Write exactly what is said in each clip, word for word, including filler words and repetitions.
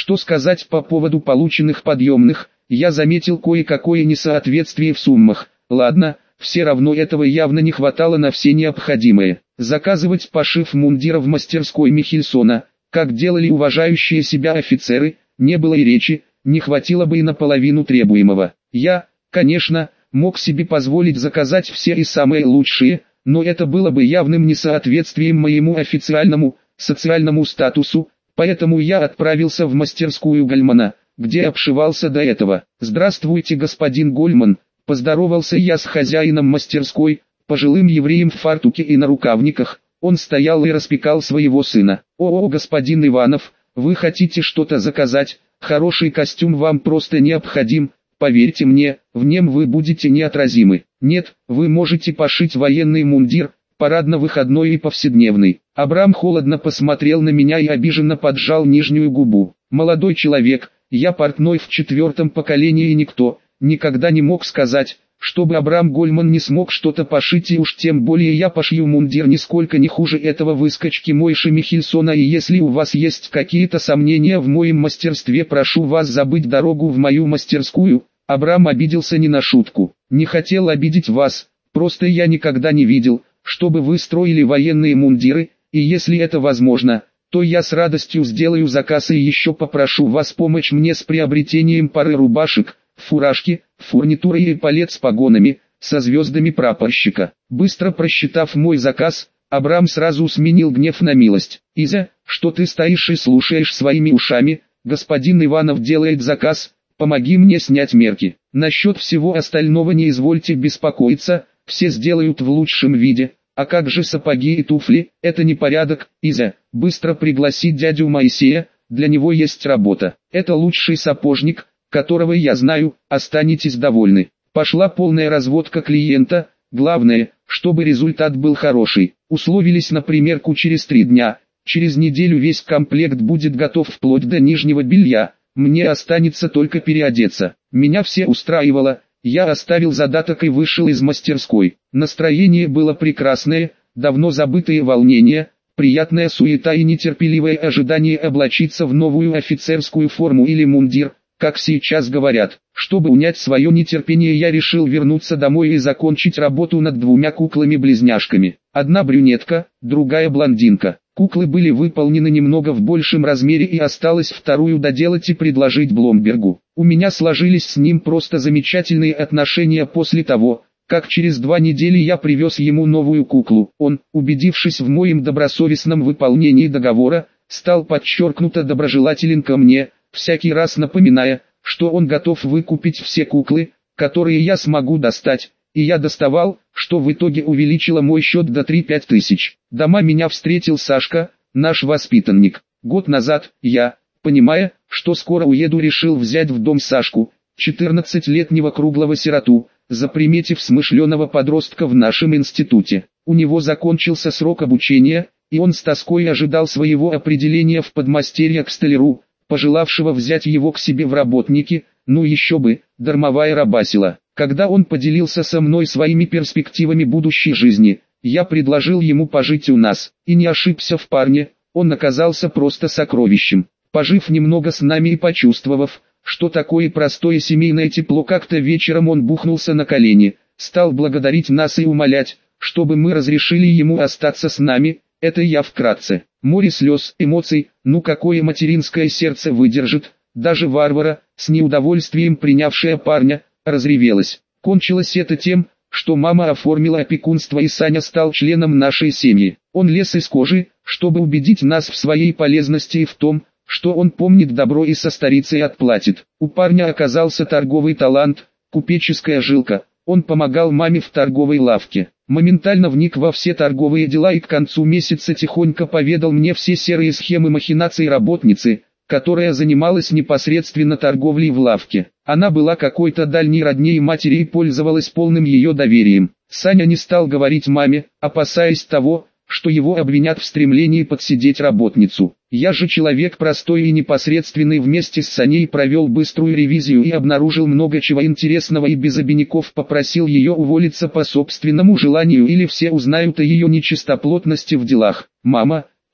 Что сказать по поводу полученных подъемных? Я заметил кое-какое несоответствие в суммах. Ладно, все равно этого явно не хватало на все необходимое. Заказывать пошив мундира в мастерской Михельсона, как делали уважающие себя офицеры, не было и речи, не хватило бы и наполовину требуемого. Я, конечно, мог себе позволить заказать все и самые лучшие, но это было бы явным несоответствием моему официальному, социальному статусу, поэтому я отправился в мастерскую Гольмана, где обшивался до этого. «Здравствуйте, господин Гольман», — поздоровался я с хозяином мастерской, пожилым евреем в фартуке и на рукавниках. Он стоял и распекал своего сына. «О, господин Иванов, вы хотите что-то заказать? Хороший костюм вам просто необходим. Поверьте мне, в нем вы будете неотразимы. Нет, вы можете пошить военный мундир, парадно-выходной и повседневный». Абрам холодно посмотрел на меня и обиженно поджал нижнюю губу. «Молодой человек, я портной в четвертом поколении, и никто никогда не мог сказать, чтобы Абрам Гольман не смог что-то пошить, и уж тем более я пошью мундир нисколько не хуже этого выскочки Мойши Михельсона. И если у вас есть какие-то сомнения в моем мастерстве, прошу вас забыть дорогу в мою мастерскую». Абрам обиделся не на шутку. «Не хотел обидеть вас, просто я никогда не видел, чтобы вы строили военные мундиры, и если это возможно, то я с радостью сделаю заказ и еще попрошу вас помочь мне с приобретением пары рубашек, фуражки, фурнитуры и эполет с погонами, со звездами прапорщика». Быстро просчитав мой заказ, Абрам сразу сменил гнев на милость. «Изя, что ты стоишь и слушаешь своими ушами? Господин Иванов делает заказ, помоги мне снять мерки. Насчет всего остального не извольте беспокоиться, все сделают в лучшем виде. А как же сапоги и туфли? Это не порядок. Изя, быстро пригласи дядю Моисея, для него есть работа. Это лучший сапожник, которого я знаю, останетесь довольны». Пошла полная разводка клиента, главное, чтобы результат был хороший. Условились на примерку через три дня, через неделю весь комплект будет готов вплоть до нижнего белья, мне останется только переодеться. Меня все устраивало, я оставил задаток и вышел из мастерской. Настроение было прекрасное, давно забытые волнения, приятная суета и нетерпеливое ожидание облачиться в новую офицерскую форму или мундир, как сейчас говорят. Чтобы унять свое нетерпение, я решил вернуться домой и закончить работу над двумя куклами-близняшками. Одна брюнетка, другая блондинка. Куклы были выполнены немного в большем размере, и осталось вторую доделать и предложить Бломбергу. У меня сложились с ним просто замечательные отношения после того, как через два недели я привез ему новую куклу. Он, убедившись в моем добросовестном выполнении договора, стал подчеркнуто доброжелателен ко мне, всякий раз напоминая, что он готов выкупить все куклы, которые я смогу достать, и я доставал, что в итоге увеличило мой счет до три-пять тысяч. Дома меня встретил Сашка, наш воспитанник. Год назад, я, понимая, что скоро уеду, решил взять в дом Сашку, четырнадцатилетнего круглого сироту, заприметив смышленого подростка в нашем институте. У него закончился срок обучения, и он с тоской ожидал своего определения в подмастерье к столяру, пожелавшего взять его к себе в работники. Ну еще бы, дармовая рабасила. Когда он поделился со мной своими перспективами будущей жизни, я предложил ему пожить у нас, и не ошибся в парне, он оказался просто сокровищем. Пожив немного с нами и почувствовав, что такое простое семейное тепло, как-то вечером он бухнулся на колени, стал благодарить нас и умолять, чтобы мы разрешили ему остаться с нами. Это я вкратце. Море слез, эмоций, ну какое материнское сердце выдержит, даже Варвара, с неудовольствием принявшая парня, разревелась. Кончилось это тем, что мама оформила опекунство, и Саня стал членом нашей семьи. Он лез из кожи, чтобы убедить нас в своей полезности и в том, что он помнит добро и со старицей отплатит. У парня оказался торговый талант, купеческая жилка. Он помогал маме в торговой лавке. Моментально вник во все торговые дела и к концу месяца тихонько поведал мне все серые схемы махинаций работницы, которая занималась непосредственно торговлей в лавке. Она была какой-то дальней родней матери и пользовалась полным ее доверием. Саня не стал говорить маме, опасаясь того, что его обвинят в стремлении подсидеть работницу. Я же человек простой и непосредственный, вместе с Саней провел быструю ревизию и обнаружил много чего интересного, и без обиняков попросил ее уволиться по собственному желанию, или все узнают о ее нечистоплотности в делах. Мама,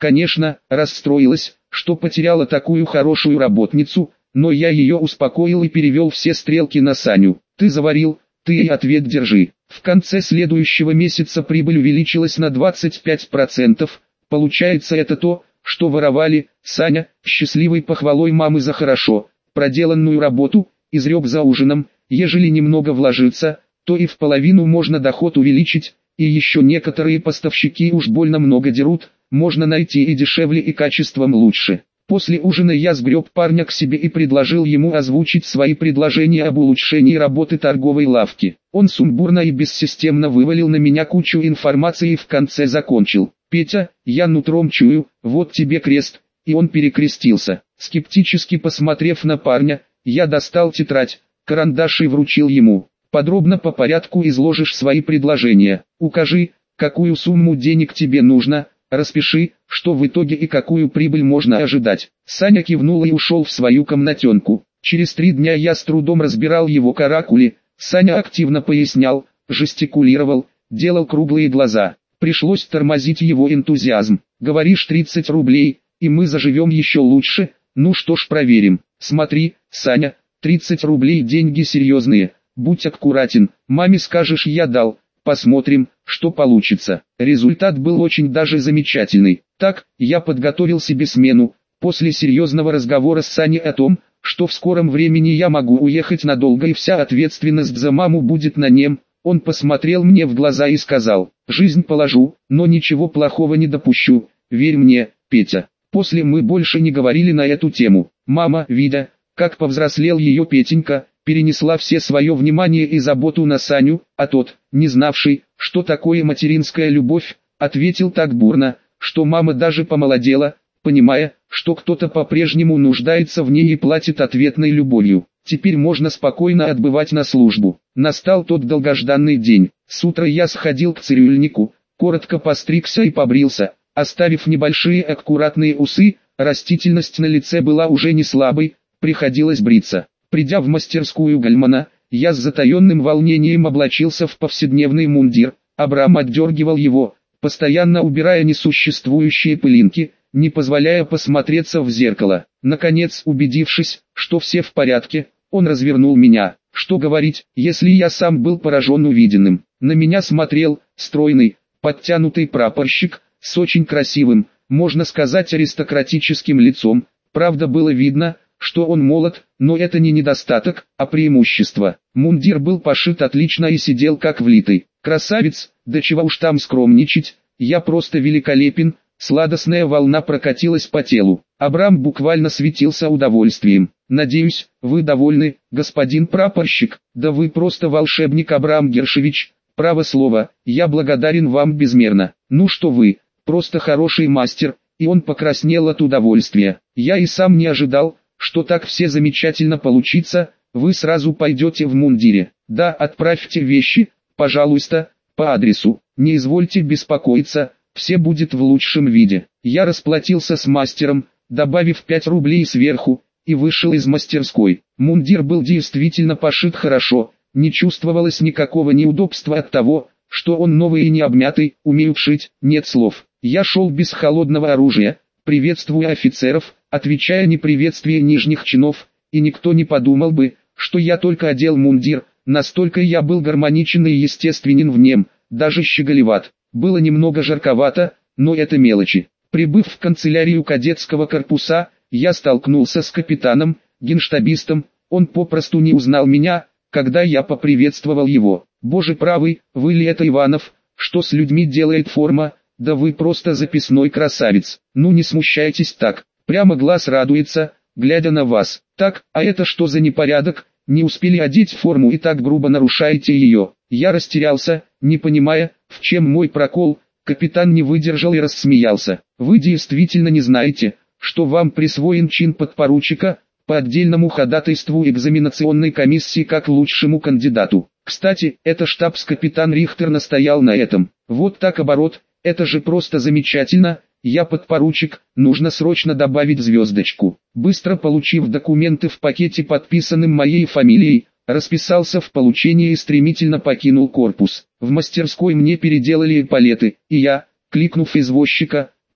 Конечно, расстроилась, что потеряла такую хорошую работницу, но я ее успокоил и перевел все стрелки на Саню. Ты заварил, ты и ответ держи. В конце следующего месяца прибыль увеличилась на двадцать пять процентов, получается это то, что воровали. Саня, счастливой похвалой мамы за хорошо проделанную работу, изрек за ужином: ежели немного вложиться, то и в половину можно доход увеличить, и еще некоторые поставщики уж больно много дерут, можно найти и дешевле, и качеством лучше. После ужина я сгреб парня к себе и предложил ему озвучить свои предложения об улучшении работы торговой лавки. Он сумбурно и бессистемно вывалил на меня кучу информации и в конце закончил: «Петя, я нутром чую, вот тебе крест», и он перекрестился. Скептически посмотрев на парня, я достал тетрадь, карандаш и вручил ему. «Подробно по порядку изложишь свои предложения, укажи, какую сумму денег тебе нужно, распиши, что в итоге и какую прибыль можно ожидать». Саня кивнул и ушел в свою комнатенку. Через три дня я с трудом разбирал его каракули. Саня активно пояснял, жестикулировал, делал круглые глаза. Пришлось тормозить его энтузиазм. «Говоришь тридцать рублей, и мы заживем еще лучше? Ну что ж, проверим. Смотри, Саня, тридцать рублей деньги серьезные, будь аккуратен, маме скажешь я дал, посмотрим, что получится». Результат был очень даже замечательный. Так, я подготовил себе смену, после серьезного разговора с Саней о том, что в скором времени я могу уехать надолго и вся ответственность за маму будет на нем. Он посмотрел мне в глаза и сказал: «Жизнь положу, но ничего плохого не допущу, верь мне, Петя». После мы больше не говорили на эту тему. Мама, видя, как повзрослел ее Петенька, перенесла все свое внимание и заботу на Саню, а тот, не знавший, что такое материнская любовь, ответил так бурно, что мама даже помолодела, понимая, что кто-то по-прежнему нуждается в ней и платит ответной любовью. Теперь можно спокойно отбывать на службу. Настал тот долгожданный день. С утра я сходил к цирюльнику, коротко постригся и побрился, оставив небольшие аккуратные усы. Растительность на лице была уже не слабой, приходилось бриться. Придя в мастерскую Гальмана, я с затаенным волнением облачился в повседневный мундир. Абрам отдергивал его, постоянно убирая несуществующие пылинки, не позволяя посмотреться в зеркало. Наконец, убедившись, что все в порядке, он развернул меня. Что говорить, если я сам был поражен увиденным. На меня смотрел стройный, подтянутый прапорщик, с очень красивым, можно сказать аристократическим лицом. Правда, было видно, что он молод, но это не недостаток, а преимущество. Мундир был пошит отлично и сидел как влитый. Красавец, да чего уж там скромничать, я просто великолепен. Сладостная волна прокатилась по телу. Абрам буквально светился удовольствием. «Надеюсь, вы довольны, господин прапорщик?» «Да вы просто волшебник, Абрам Гершевич, право слово, я благодарен вам безмерно». «Ну что вы, просто хороший мастер», и он покраснел от удовольствия. «Я и сам не ожидал, что так все замечательно получится. Вы сразу пойдете в мундире?» «Да, отправьте вещи, пожалуйста, по адресу, не извольте беспокоиться, все будет в лучшем виде». Я расплатился с мастером, добавив пять рублей сверху, и вышел из мастерской. Мундир был действительно пошит хорошо, не чувствовалось никакого неудобства от того, что он новый и не обмятый. Умею шить, нет слов. Я шел без холодного оружия, приветствуя офицеров, отвечая неприветствие нижних чинов, и никто не подумал бы, что я только одел мундир, настолько я был гармоничен и естественен в нем, даже щеголеват. Было немного жарковато, но это мелочи. Прибыв в канцелярию кадетского корпуса, я столкнулся с капитаном, генштабистом. Он попросту не узнал меня, когда я поприветствовал его. «Боже правый, вы ли это Иванов? Что с людьми делает форма? Да вы просто записной красавец. Ну не смущайтесь так, прямо глаз радуется, глядя на вас. Так, а это что за непорядок? Не успели одеть форму и так грубо нарушаете ее». Я растерялся, не понимая, в чем мой прокол. Капитан не выдержал и рассмеялся. «Вы действительно не знаете, что вам присвоен чин подпоручика, по отдельному ходатайству экзаменационной комиссии как лучшему кандидату. Кстати, это штабс-капитан Рихтер настоял на этом. Вот так оборот, это же просто замечательно. Я подпоручик, нужно срочно добавить звездочку». Быстро получив документы в пакете, подписанным моей фамилией, расписался в получении и стремительно покинул корпус. В мастерской мне переделали эполеты, и я, кликнув извозчика,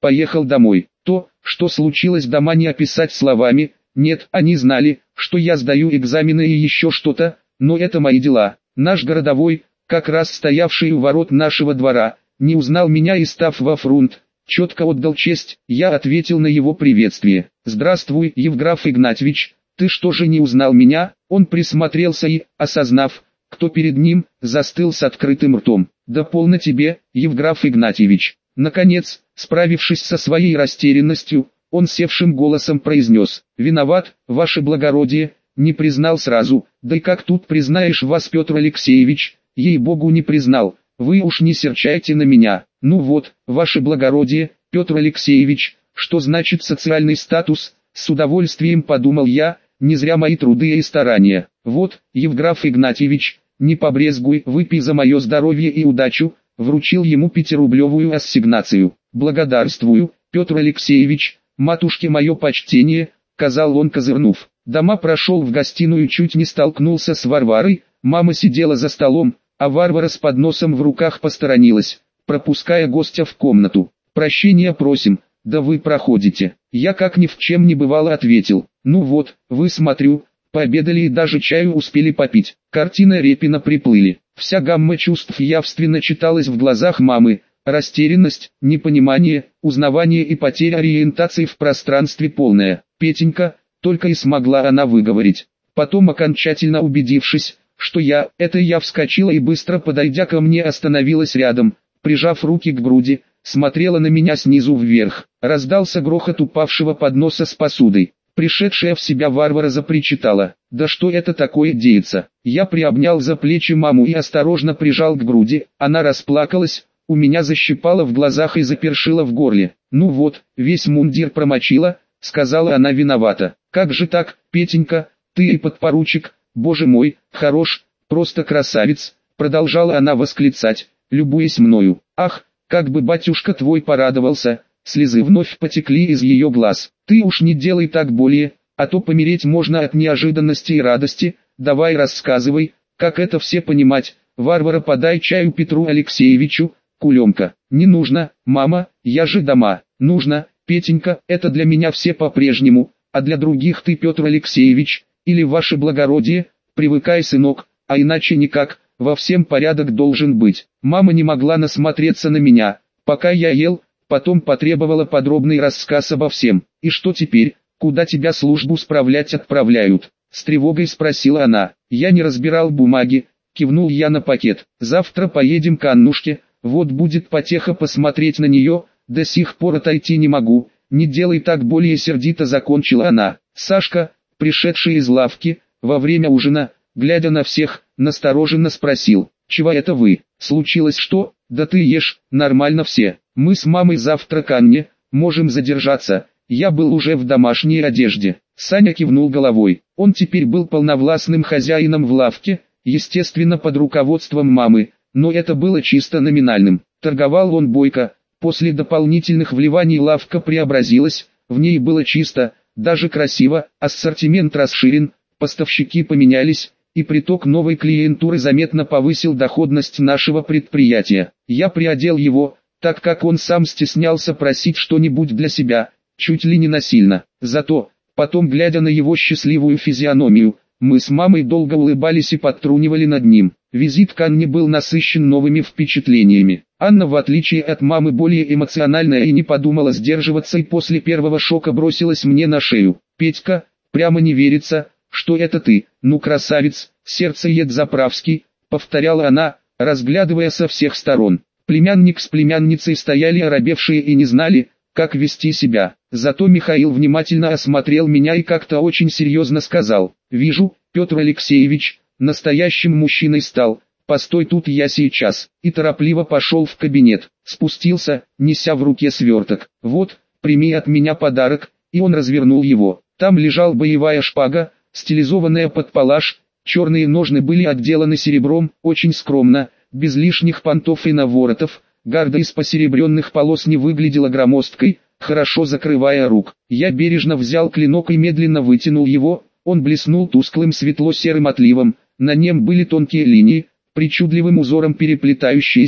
поехал домой. То, что случилось дома, не описать словами. Нет, они знали, что я сдаю экзамены и еще что-то, но это мои дела. Наш городовой, как раз стоявший у ворот нашего двора, не узнал меня и, став во фрунт, четко отдал честь. Я ответил на его приветствие. «Здравствуй, Евграф Игнатьевич, ты что же не узнал меня?» Он присмотрелся и, осознав, кто перед ним, застыл с открытым ртом. «Да полно тебе, Евграф Игнатьевич!» Наконец, справившись со своей растерянностью, он севшим голосом произнес: «Виноват, ваше благородие, не признал сразу, да и как тут признаешь вас, Петр Алексеевич, ей-богу не признал, вы уж не серчайте на меня». «Ну вот, ваше благородие, Петр Алексеевич, что значит социальный статус?» С удовольствием подумал я, не зря мои труды и старания. «Вот, Евграф Игнатьевич, не побрезгуй, выпей за мое здоровье и удачу», вручил ему пятирублевую ассигнацию. «Благодарствую, Петр Алексеевич, матушке мое почтение», сказал он, козырнув. Дома прошел в гостиную, чуть не столкнулся с Варварой. Мама сидела за столом, а Варвара с подносом в руках посторонилась, пропуская гостя в комнату. «Прощения просим, да вы проходите». Я как ни в чем не бывало ответил: «Ну вот, вы, смотрю, пообедали и даже чаю успели попить». Картины Репина приплыли. Вся гамма чувств явственно читалась в глазах мамы: растерянность, непонимание, узнавание и потеря ориентации в пространстве полная. «Петенька», только и смогла она выговорить. Потом, окончательно убедившись, что я, это я, вскочила и, быстро подойдя ко мне, остановилась рядом, прижав руки к груди, смотрела на меня снизу вверх. Раздался грохот упавшего подноса с посудой. Пришедшая в себя Варвара запричитала: «Да что это такое деется?» Я приобнял за плечи маму и осторожно прижал к груди. Она расплакалась, у меня защипало в глазах и запершило в горле. «Ну вот, весь мундир промочила», — сказала она виновата. «Как же так, Петенька, ты и подпоручик, боже мой, хорош, просто красавец», — продолжала она восклицать, любуясь мною. «Ах, как бы батюшка твой порадовался!» Слезы вновь потекли из ее глаз. «Ты уж не делай так более, а то помереть можно от неожиданности и радости. Давай рассказывай, как это все понимать. Варвара, подай чаю Петру Алексеевичу». Кулемка: «Не нужно, мама, я же дома». «Нужно, Петенька, это для меня все по-прежнему, а для других ты, Петр Алексеевич, или ваше благородие. Привыкай, сынок, а иначе никак, во всем порядок должен быть». Мама не могла насмотреться на меня, пока я ел. Потом потребовала подробный рассказ обо всем. «И что теперь, куда тебя службу справлять отправляют?» С тревогой спросила она. Я не разбирал бумаги, кивнул я на пакет. «Завтра поедем к Аннушке, вот будет потеха посмотреть на нее, до сих пор отойти не могу». «Не делай так», более сердито закончила она. Сашка, пришедший из лавки, во время ужина, глядя на всех, настороженно спросил: «Чего это вы? Случилось что?» «Да ты ешь, нормально все. Мы с мамой завтра к Анне, можем задержаться». Я был уже в домашней одежде. Саня кивнул головой. Он теперь был полновластным хозяином в лавке, естественно под руководством мамы, но это было чисто номинальным. Торговал он бойко. После дополнительных вливаний лавка преобразилась, в ней было чисто, даже красиво, ассортимент расширен, поставщики поменялись, и приток новой клиентуры заметно повысил доходность нашего предприятия. Я приодел его, так как он сам стеснялся просить что-нибудь для себя, чуть ли не насильно. Зато, потом, глядя на его счастливую физиономию, мы с мамой долго улыбались и подтрунивали над ним. Визит к Анне был насыщен новыми впечатлениями. Анна, в отличие от мамы, более эмоциональная и не подумала сдерживаться, и после первого шока бросилась мне на шею. «Петька, прямо не верится, что это ты, ну красавец, сердцеед заправский», — повторяла она, разглядывая со всех сторон. Племянник с племянницей стояли оробевшие и не знали, как вести себя. Зато Михаил внимательно осмотрел меня и как-то очень серьезно сказал: «Вижу, Петр Алексеевич, настоящим мужчиной стал, постой тут, я сейчас», и торопливо пошел в кабинет. Спустился, неся в руке сверток. «Вот, прими от меня подарок», и он развернул его. Там лежал боевая шпага, стилизованная под палаш, черные ножны были отделаны серебром, очень скромно, без лишних понтов и наворотов, гарда из посеребренных полос не выглядела громоздкой, хорошо закрывая рук. Я бережно взял клинок и медленно вытянул его, он блеснул тусклым светло-серым отливом, на нем были тонкие линии, причудливым узором переплетающиеся,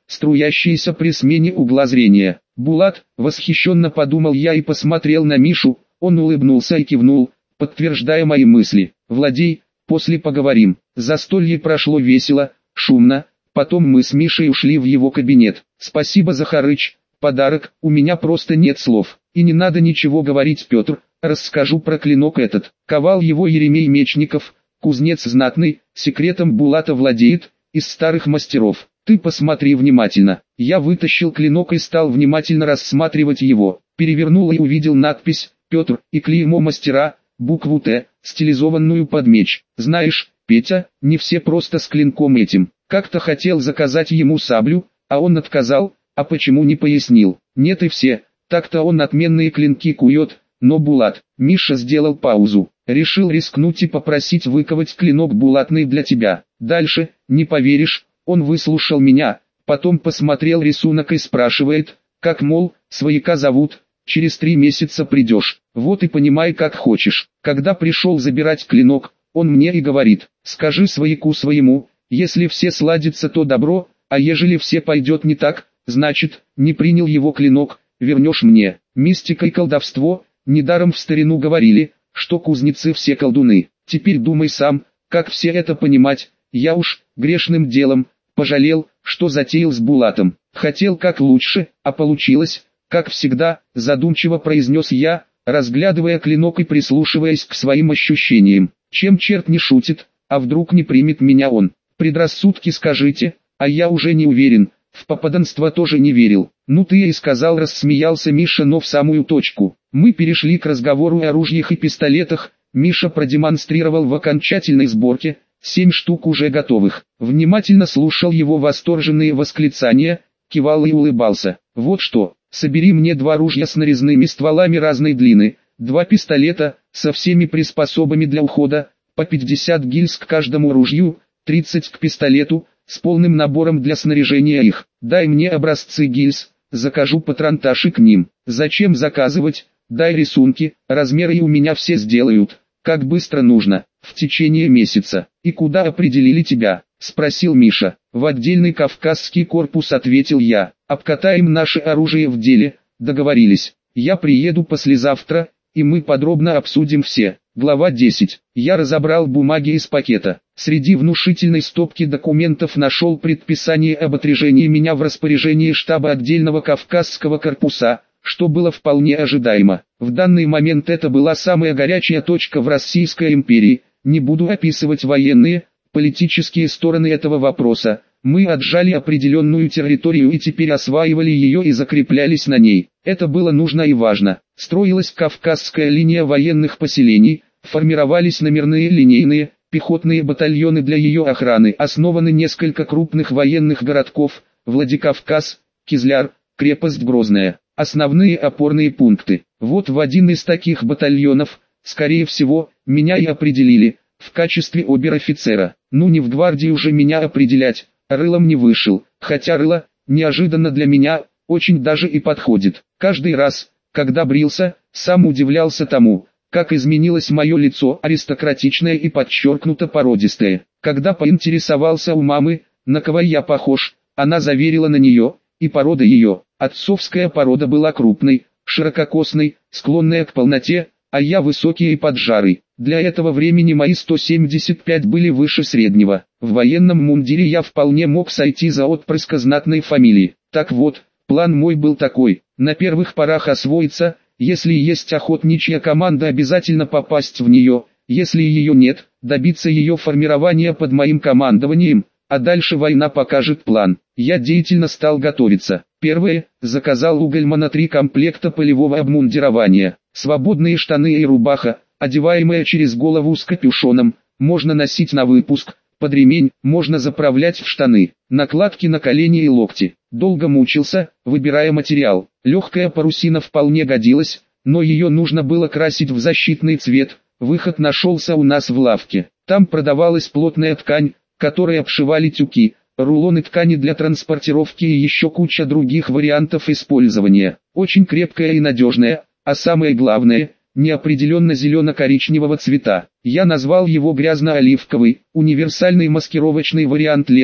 струящиеся при смене угла зрения. «Булат», восхищенно подумал я и посмотрел на Мишу, он улыбнулся и кивнул, подтверждая мои мысли. «Владей, после поговорим». Застолье прошло весело, шумно, потом мы с Мишей ушли в его кабинет. «Спасибо, Захарыч, подарок, у меня просто нет слов. И не надо ничего говорить, Петр, расскажу про клинок этот. Ковал его Еремей Мечников, кузнец знатный, секретом Булата владеет, из старых мастеров. Ты посмотри внимательно». Я вытащил клинок и стал внимательно рассматривать его. Перевернул и увидел надпись «Петр» и клеймо мастера, букву «Т», стилизованную под меч. «Знаешь, Петя, не все просто с клинком этим. Как-то хотел заказать ему саблю, а он отказал, а почему не пояснил. Нет и все, так-то он отменные клинки кует, но Булат». Миша сделал паузу. «Решил рискнуть и попросить выковать клинок булатный для тебя. Дальше, не поверишь, он выслушал меня, потом посмотрел рисунок и спрашивает, как, мол, свояка зовут, через три месяца придешь. Вот и понимай как хочешь». Когда пришел забирать клинок, он мне и говорит: «Скажи свояку своему, если все сладится, то добро, а ежели все пойдет не так, значит, не принял его клинок, вернешь мне». Мистика и колдовство, недаром в старину говорили, что кузнецы все колдуны. Теперь думай сам, как все это понимать. Я уж, грешным делом, пожалел, что затеял с Булатом. Хотел как лучше, а получилось, как всегда, задумчиво произнес я, разглядывая клинок и прислушиваясь к своим ощущениям. Чем черт не шутит, а вдруг не примет меня он? Предрассудки скажите, а я уже не уверен, в попаданство тоже не верил. «Ну ты и сказал», — рассмеялся Миша, но в самую точку. Мы перешли к разговору о ружьях и пистолетах. Миша продемонстрировал в окончательной сборке семь штук уже готовых. Внимательно слушал его восторженные восклицания, кивал и улыбался. «Вот что, собери мне два ружья с нарезными стволами разной длины, два пистолета, со всеми приспособами для ухода, по пятьдесят гильз к каждому ружью, тридцать к пистолету, с полным набором для снаряжения их. Дай мне образцы гильз, закажу патронташи к ним. Зачем заказывать? Дай рисунки, размеры и у меня все сделают. Как быстро нужно? В течение месяца». «И куда определили тебя?» — спросил Миша. «В отдельный Кавказский корпус», — ответил я. «Обкатаем наше оружие в деле, договорились. Я приеду послезавтра, и мы подробно обсудим все». Глава десять. Я разобрал бумаги из пакета. Среди внушительной стопки документов нашел предписание об отряжении меня в распоряжении штаба отдельного Кавказского корпуса, что было вполне ожидаемо. В данный момент это была самая горячая точка в Российской империи. Не буду описывать военные, политические стороны этого вопроса. Мы отжали определенную территорию и теперь осваивали ее и закреплялись на ней. Это было нужно и важно. Строилась Кавказская линия военных поселений, формировались номерные линейные, пехотные батальоны для ее охраны. Основаны несколько крупных военных городков: Владикавказ, Кизляр, крепость Грозная. Основные опорные пункты. Вот в один из таких батальонов, скорее всего, меня и определили, в качестве обер-офицера. Ну не в гвардию же меня определять, рылом не вышел, хотя рыло, неожиданно для меня, очень даже и подходит. Каждый раз, когда брился, сам удивлялся тому, как изменилось мое лицо, аристократичное и подчеркнуто породистое. Когда поинтересовался у мамы, на кого я похож, она заверила на нее, и порода ее, отцовская порода, была крупной, ширококосной, склонная к полноте, а я высокий и поджарый. Для этого времени мои сто семьдесят пять были выше среднего. В военном мундире я вполне мог сойти за отпрыска знатной фамилии. Так вот, план мой был такой: на первых порах освоиться, если есть охотничья команда, обязательно попасть в нее, если ее нет, добиться ее формирования под моим командованием, а дальше война покажет план. Я деятельно стал готовиться. Первое, заказал у Гельмана три комплекта полевого обмундирования, свободные штаны и рубаха, одеваемая через голову с капюшоном, можно носить на выпуск, под ремень, можно заправлять в штаны, накладки на колени и локти. Долго мучился, выбирая материал. Легкая парусина вполне годилась, но ее нужно было красить в защитный цвет. Выход нашелся у нас в лавке. Там продавалась плотная ткань, которой обшивали тюки, рулоны ткани для транспортировки и еще куча других вариантов использования. Очень крепкая и надежная, а самое главное, неопределенно зелено-коричневого цвета. Я назвал его грязно-оливковый, универсальный маскировочный вариант лес,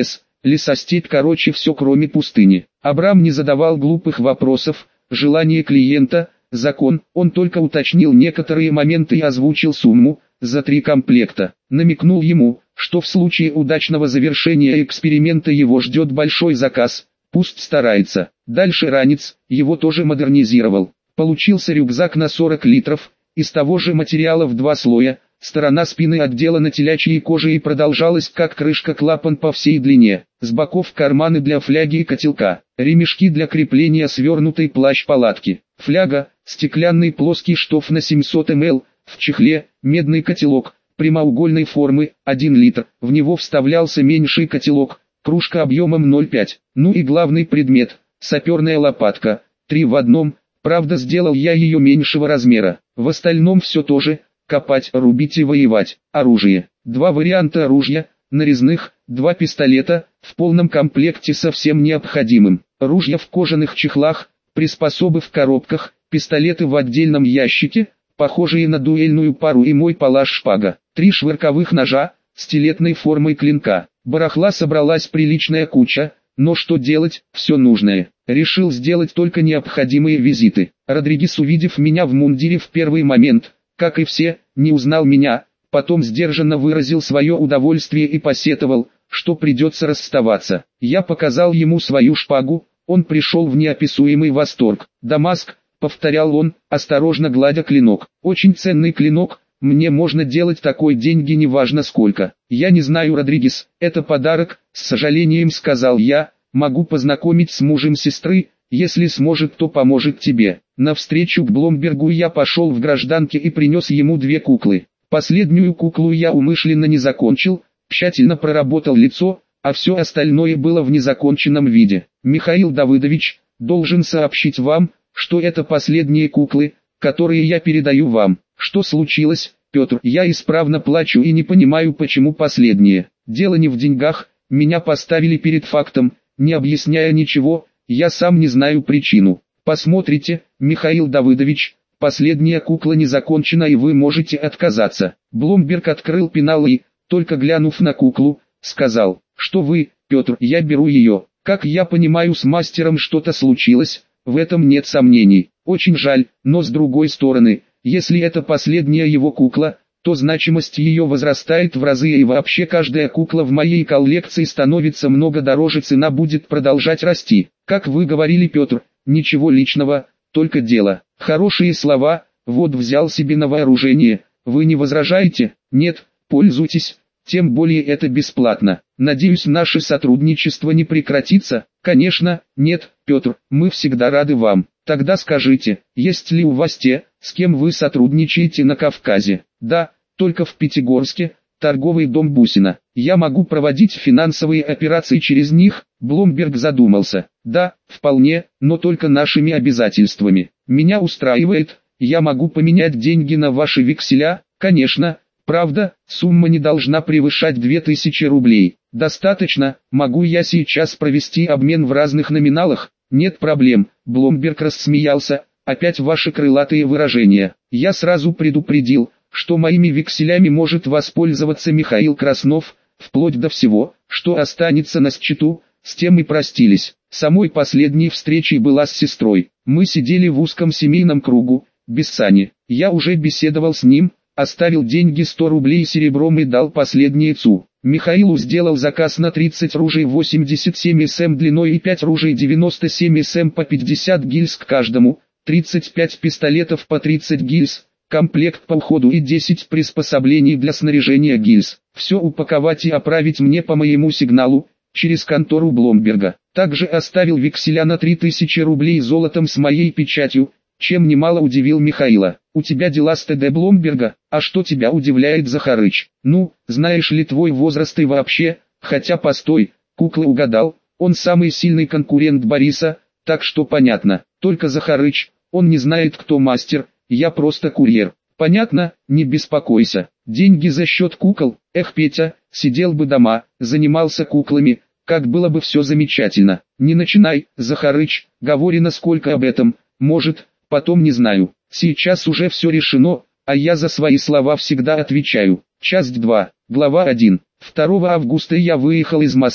лесостепь, короче все кроме пустыни. Абрам не задавал глупых вопросов, желание клиента, закон, он только уточнил некоторые моменты и озвучил сумму, за три комплекта. Намекнул ему, что в случае удачного завершения эксперимента его ждет большой заказ, пусть старается. Дальше ранец, его тоже модернизировал. Получился рюкзак на сорок литров, из того же материала в два слоя, сторона спины отделана телячьей кожей и продолжалась как крышка-клапан по всей длине. С боков карманы для фляги и котелка, ремешки для крепления свернутой плащ-палатки. Фляга, стеклянный плоский штоф на семьсот миллилитров, в чехле, медный котелок, прямоугольной формы, один литр, в него вставлялся меньший котелок, кружка объемом ноль целых пять. Ну и главный предмет, саперная лопатка, три в одном, правда сделал я ее меньшего размера. В остальном все то же, копать, рубить и воевать. Оружие. Два варианта оружия, нарезных, два пистолета, в полном комплекте со всем необходимым. Ружья в кожаных чехлах, приспособы в коробках, пистолеты в отдельном ящике, похожие на дуэльную пару и мой палаш-шпага. Три швырковых ножа, стилетной формой клинка. Барахла собралась приличная куча, но что делать, все нужное. Решил сделать только необходимые визиты. Родригес, увидев меня в мундире в первый момент, как и все, не узнал меня, потом сдержанно выразил свое удовольствие и посетовал, что придется расставаться. Я показал ему свою шпагу, он пришел в неописуемый восторг. «Дамаск», — повторял он, осторожно гладя клинок. «Очень ценный клинок, мне можно делать такой деньги неважно сколько». «Я не знаю, Родригес, это подарок», — с сожалением сказал я, «могу познакомить с мужем сестры, если сможет, то поможет тебе». Навстречу к Бломбергу я пошел в гражданке и принес ему две куклы. Последнюю куклу я умышленно не закончил, тщательно проработал лицо, а все остальное было в незаконченном виде. «Михаил Давыдович, должен сообщить вам, что это последние куклы, которые я передаю вам». «Что случилось, Петр?» «Я исправно плачу и не понимаю, почему последние. Дело не в деньгах, меня поставили перед фактом, не объясняя ничего, я сам не знаю причину. Посмотрите, Михаил Давыдович, последняя кукла не закончена и вы можете отказаться». Бломберг открыл пенал и, только глянув на куклу, сказал: «Что вы, Петр, я беру ее. Как я понимаю, с мастером что-то случилось, в этом нет сомнений. Очень жаль, но с другой стороны, если это последняя его кукла, то значимость ее возрастает в разы и вообще каждая кукла в моей коллекции становится много дороже, цена будет продолжать расти. Как вы говорили, Петр, ничего личного, только дело». Хорошие слова, вот взял себе на вооружение. Вы не возражаете? Нет, пользуйтесь, тем более это бесплатно. Надеюсь, наше сотрудничество не прекратится? Конечно, нет, Петр, мы всегда рады вам. Тогда скажите, есть ли у вас те, с кем вы сотрудничаете на Кавказе? Да, только в Пятигорске, торговый дом Бусина. Я могу проводить финансовые операции через них? Бломберг задумался. Да, вполне, но только нашими обязательствами. Меня устраивает, я могу поменять деньги на ваши векселя? Конечно, правда, сумма не должна превышать две тысячи рублей. Достаточно, могу я сейчас провести обмен в разных номиналах? Нет проблем. Бломберг рассмеялся. Опять ваши крылатые выражения. Я сразу предупредил, что моими векселями может воспользоваться Михаил Краснов, вплоть до всего, что останется на счету, с тем и простились. Самой последней встречей была с сестрой. Мы сидели в узком семейном кругу, без Сани. Я уже беседовал с ним, оставил деньги сто рублей серебром и дал последние ЦУ. Михаилу сделал заказ на тридцать ружей восемьдесят семь сантиметров длиной и пять ружей девяносто семь сантиметров по пятьдесят гильз к каждому, тридцать пять пистолетов по тридцать гильз, комплект по уходу и десять приспособлений для снаряжения гильз. Все упаковать и отправить мне по моему сигналу, через контору Бломберга. Также оставил векселя на три тысячи рублей золотом с моей печатью, чем немало удивил Михаила. «У тебя дела с ТД Бломберга, а что тебя удивляет, Захарыч? Ну, знаешь ли, твой возраст и вообще, хотя постой, кукла угадал, он самый сильный конкурент Бориса, так что понятно, только Захарыч, он не знает, кто мастер, я просто курьер». «Понятно, не беспокойся, деньги за счет кукол, эх, Петя, сидел бы дома, занимался куклами, как было бы все замечательно». «Не начинай, Захарыч, говори насколько об этом, может, потом не знаю, сейчас уже все решено, а я за свои слова всегда отвечаю». Часть два, глава один. второго августа я выехал из Москвы.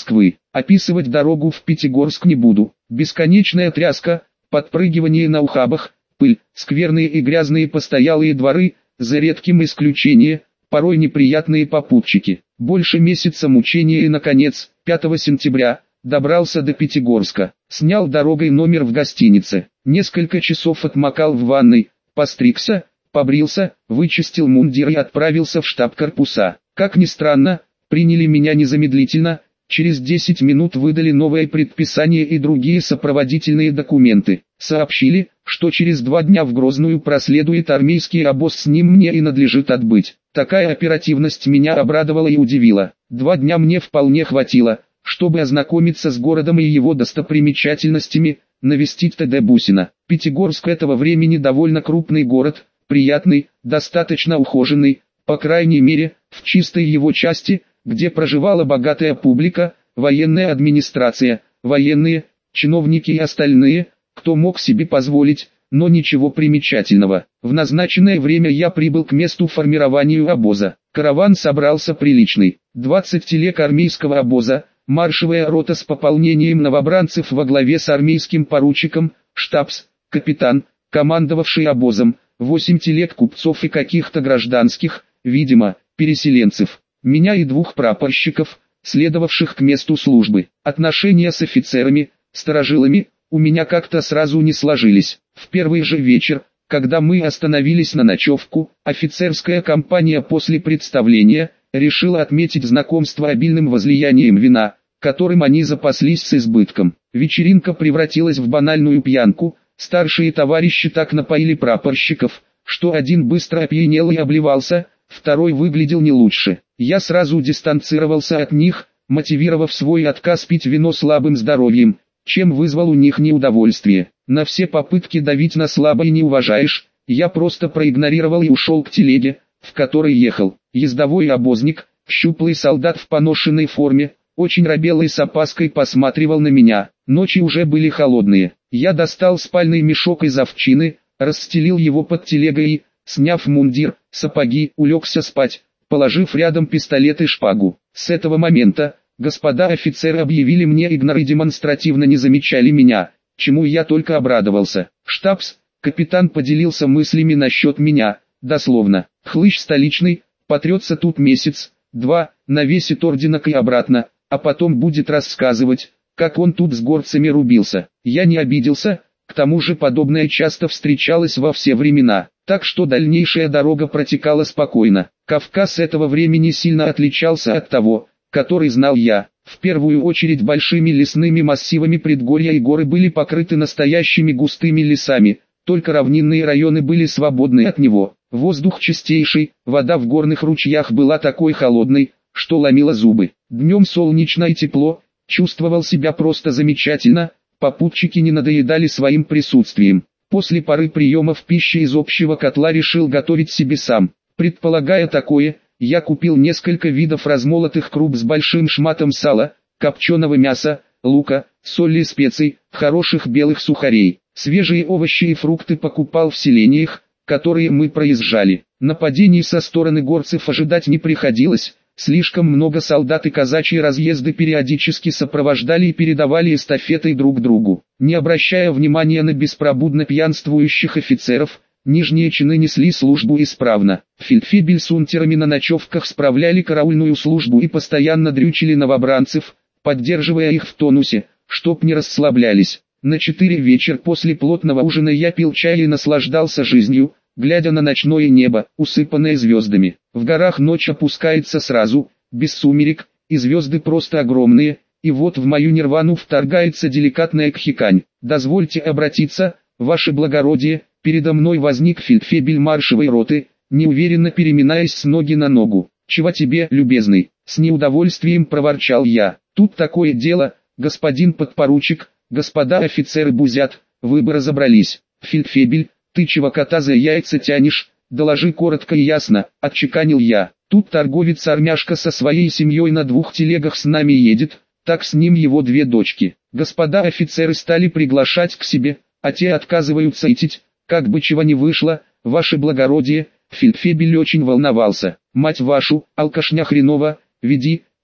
Описывать дорогу в Пятигорск не буду. Бесконечная тряска, подпрыгивание на ухабах, пыль, скверные и грязные постоялые дворы, за редким исключением, порой неприятные попутчики. Больше месяца мучения и, наконец, пятого сентября, добрался до Пятигорска. Снял дорогой номер в гостинице. Несколько часов отмокал в ванной, постригся, побрился, вычистил мундир и отправился в штаб корпуса. Как ни странно, приняли меня незамедлительно. Через десять минут выдали новое предписание и другие сопроводительные документы. Сообщили, что через два дня в Грозную проследует армейский обоз, с ним мне и надлежит отбыть. Такая оперативность меня обрадовала и удивила. Два дня мне вполне хватило, чтобы ознакомиться с городом и его достопримечательностями, навестить ТД Бусина. Пятигорск этого времени довольно крупный город, приятный, достаточно ухоженный, по крайней мере, в чистой его части, где проживала богатая публика, военная администрация, военные, чиновники и остальные, кто мог себе позволить, но ничего примечательного. В назначенное время я прибыл к месту формирования обоза. Караван собрался приличный. двадцать телег армейского обоза, маршевая рота с пополнением новобранцев во главе с армейским поручиком, штабс, капитан, командовавший обозом, восемь телег купцов и каких-то гражданских, видимо, переселенцев. Меня и двух прапорщиков, следовавших к месту службы. Отношения с офицерами, старожилами, у меня как-то сразу не сложились. В первый же вечер, когда мы остановились на ночевку, офицерская компания после представления решила отметить знакомство обильным возлиянием вина, которым они запаслись с избытком. Вечеринка превратилась в банальную пьянку. Старшие товарищи так напоили прапорщиков, что один быстро опьянел и обливался, второй выглядел не лучше. Я сразу дистанцировался от них, мотивировав свой отказ пить вино слабым здоровьем, чем вызвал у них неудовольствие. На все попытки давить на слабо и не уважаешь, я просто проигнорировал и ушел к телеге, в которой ехал. Ездовой обозник, щуплый солдат в поношенной форме, очень робел и с опаской посматривал на меня. Ночи уже были холодные. Я достал спальный мешок из овчины, расстелил его под телегой и, сняв мундир, сапоги, улегся спать, положив рядом пистолет и шпагу. С этого момента, господа офицеры объявили мне игнор и демонстративно не замечали меня, чему я только обрадовался. Штабс, капитан поделился мыслями насчет меня, дословно. Хлыщ столичный, потрется тут месяц, два, навесит орденок и обратно, а потом будет рассказывать, как он тут с горцами рубился. Я не обиделся, к тому же подобное часто встречалось во все времена, так что дальнейшая дорога протекала спокойно. Кавказ этого времени сильно отличался от того, который знал я. В первую очередь большими лесными массивами предгорья и горы были покрыты настоящими густыми лесами, только равнинные районы были свободны от него. Воздух чистейший, вода в горных ручьях была такой холодной, что ломила зубы. Днем солнечно и тепло, чувствовал себя просто замечательно, попутчики не надоедали своим присутствием. После пары приемов пищи из общего котла решил готовить себе сам. Предполагая такое, я купил несколько видов размолотых круп с большим шматом сала, копченого мяса, лука, соли и специй, хороших белых сухарей. Свежие овощи и фрукты покупал в селениях, которые мы проезжали. Нападений со стороны горцев ожидать не приходилось. Слишком много солдат и казачьи разъезды периодически сопровождали и передавали эстафетой друг другу. Не обращая внимания на беспробудно пьянствующих офицеров, нижние чины несли службу исправно. Фельдфебель с унтерами на ночевках справляли караульную службу и постоянно дрючили новобранцев, поддерживая их в тонусе, чтоб не расслаблялись. На четыре вечера после плотного ужина я пил чай и наслаждался жизнью, глядя на ночное небо, усыпанное звездами. В горах ночь опускается сразу, без сумерек, и звезды просто огромные, и вот в мою нирвану вторгается деликатная кхикань. «Дозвольте обратиться, ваше благородие», передо мной возник фельдфебель маршевой роты, неуверенно переминаясь с ноги на ногу. «Чего тебе, любезный?» — с неудовольствием проворчал я. «Тут такое дело, господин подпоручик, господа офицеры бузят, вы бы разобрались». «Фельдфебель, ты чего кота за яйца тянешь? Доложи коротко и ясно», — отчеканил я. «Тут торговец-армяшка со своей семьей на двух телегах с нами едет, так с ним его две дочки. Господа офицеры стали приглашать к себе, а те отказываются идти, как бы чего не вышло, ваше благородие». Фельдфебель очень волновался. «Мать вашу, алкашня хренова, веди,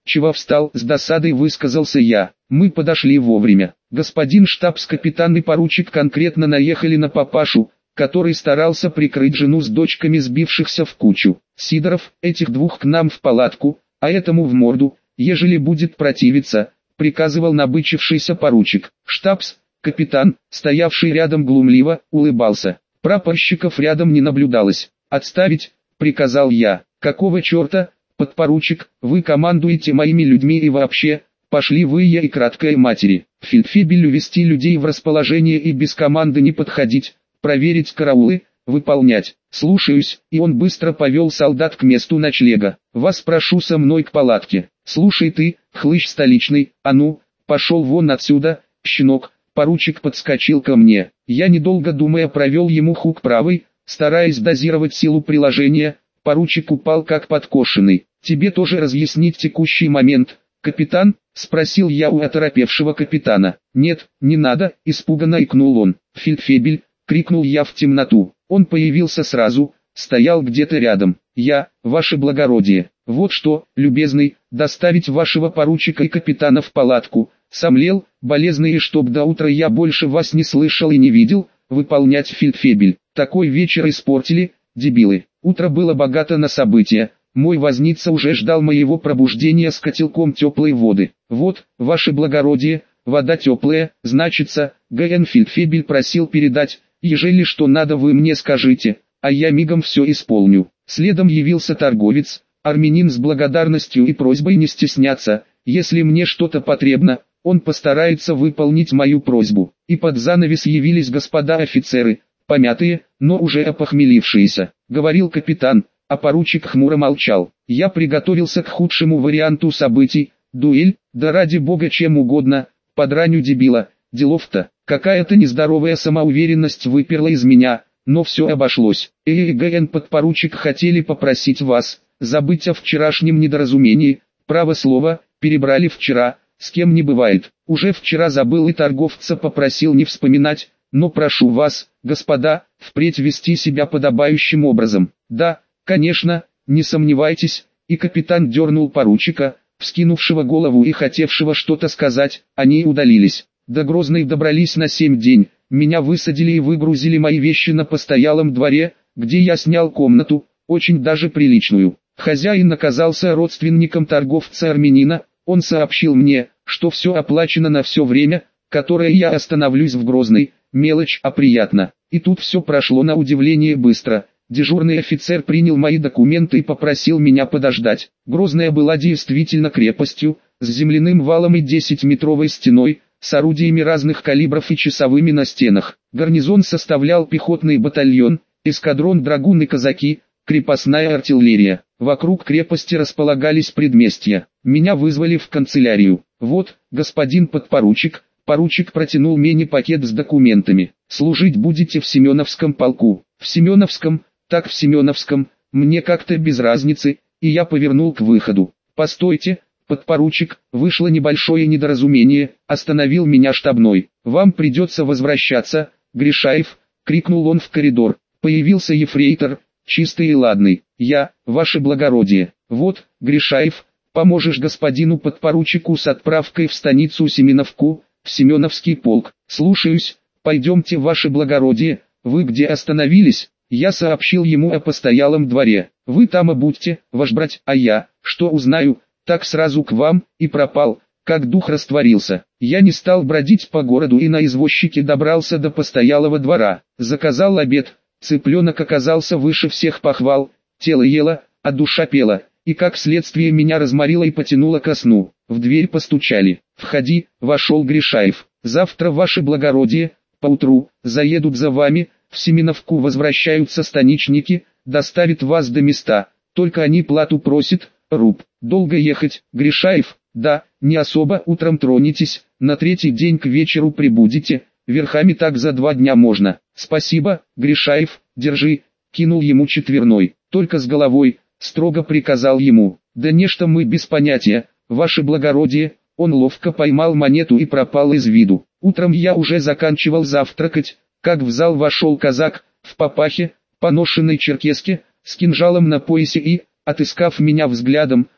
чего встал, с досадой высказался я. Мы подошли вовремя. Господин штабс-капитан и поручик конкретно наехали на папашу, который старался прикрыть жену с дочками сбившихся в кучу. Сидоров, этих двух к нам в палатку, а этому в морду, ежели будет противиться, приказывал набычившийся поручик. Штабс-капитан, стоявший рядом глумливо, улыбался. Прапорщиков рядом не наблюдалось. «Отставить», — приказал я. «Какого черта, подпоручик, вы командуете моими людьми и вообще, пошли вы я и краткая матери. Фельдфебель увести людей в расположение и без команды не подходить, проверить караулы, выполнять. Слушаюсь». И он быстро повел солдат к месту ночлега. «Вас прошу со мной к палатке. Слушай ты, хлыщ столичный, а ну, пошел вон отсюда, щенок». Поручик подскочил ко мне. Я, недолго думая, провел ему хук правой, стараясь дозировать силу приложения. Поручик упал как подкошенный. «Тебе тоже разъяснить текущий момент, капитан?» — спросил я у оторопевшего капитана. «Нет, не надо», — испуганно икнул он. «Фельдфебель!» — крикнул я в темноту. Он появился сразу, стоял где-то рядом. «Я, ваше благородие, вот что, любезный, доставить вашего поручика и капитана в палатку». Сомлел, болезный, и чтоб до утра я больше вас не слышал и не видел, выполнять, фельдфебель. Такой вечер испортили, дебилы. Утро было богато на события. Мой возница уже ждал моего пробуждения с котелком теплой воды. Вот, ваше благородие, вода теплая, значится, ГН фельдфебель просил передать, ежели что надо вы мне скажите, а я мигом все исполню. Следом явился торговец, армянин, с благодарностью и просьбой не стесняться, если мне что-то потребно, он постарается выполнить мою просьбу. И под занавес явились господа офицеры, помятые, но уже опохмелившиеся. Говорил капитан, а поручик хмуро молчал. Я приготовился к худшему варианту событий. Дуэль, да ради бога чем угодно, подраню дебила. Делов-то, какая-то нездоровая самоуверенность выперла из меня, но все обошлось. Эй, ГН подпоручик, хотели попросить вас, забыть о вчерашнем недоразумении. Право слово, перебрали вчера. С кем не бывает. Уже вчера забыл и торговца попросил не вспоминать, но прошу вас, господа, впредь вести себя подобающим образом. Да, конечно, не сомневайтесь. И капитан дернул поручика, вскинувшего голову и хотевшего что-то сказать. Они удалились. До Грозной добрались на семь день. Меня высадили и выгрузили мои вещи на постоялом дворе, где я снял комнату, очень даже приличную. Хозяин оказался родственником торговца-армянина. Он сообщил мне, что все оплачено на все время, которое я остановлюсь в Грозной. Мелочь, а приятно. И тут все прошло на удивление быстро. Дежурный офицер принял мои документы и попросил меня подождать. Грозная была действительно крепостью, с земляным валом и десятиметровой стеной, с орудиями разных калибров и часовыми на стенах. Гарнизон составлял пехотный батальон, эскадрон драгун и казаки, крепостная артиллерия. Вокруг крепости располагались предместья. Меня вызвали в канцелярию. «Вот, господин подпоручик», поручик протянул мне пакет с документами. «Служить будете в Семеновском полку». «В Семеновском, так в Семеновском, мне как-то без разницы», и я повернул к выходу. «Постойте, подпоручик, вышло небольшое недоразумение», остановил меня штабной. «Вам придется возвращаться, Гришаев», крикнул он в коридор. Появился ефрейтор, чистый и ладный. «Я, ваше благородие, вот, Гришаев, поможешь господину подпоручику с отправкой в станицу Семеновку, в Семеновский полк». «Слушаюсь, пойдемте, ваше благородие, вы где остановились?» Я сообщил ему о постоялом дворе. «Вы там и будьте, ваш брать, а я, что узнаю, так сразу к вам», и пропал, как дух растворился. Я не стал бродить по городу и на извозчике добрался до постоялого двора. Заказал обед. Цыпленок оказался выше всех похвал, тело ело, а душа пела, и как следствие меня разморило и потянуло ко сну. В дверь постучали. «Входи», вошел Гришаев. «Завтра, ваше благородие, поутру, заедут за вами, в Семеновку возвращаются станичники, доставят вас до места, только они плату просят, руб. Долго ехать, Гришаев?» «Да, не особо, утром тронетесь, на третий день к вечеру прибудете, верхами так за два дня можно». «Спасибо, Гришаев, держи», кинул ему четверной, «только с головой», строго приказал ему. «Да нечто мы без понятия, ваше благородие». Он ловко поймал монету и пропал из виду. Утром я уже заканчивал завтракать, как в зал вошел казак, в папахе, поношенной черкеске, с кинжалом на поясе и, отыскав меня взглядом,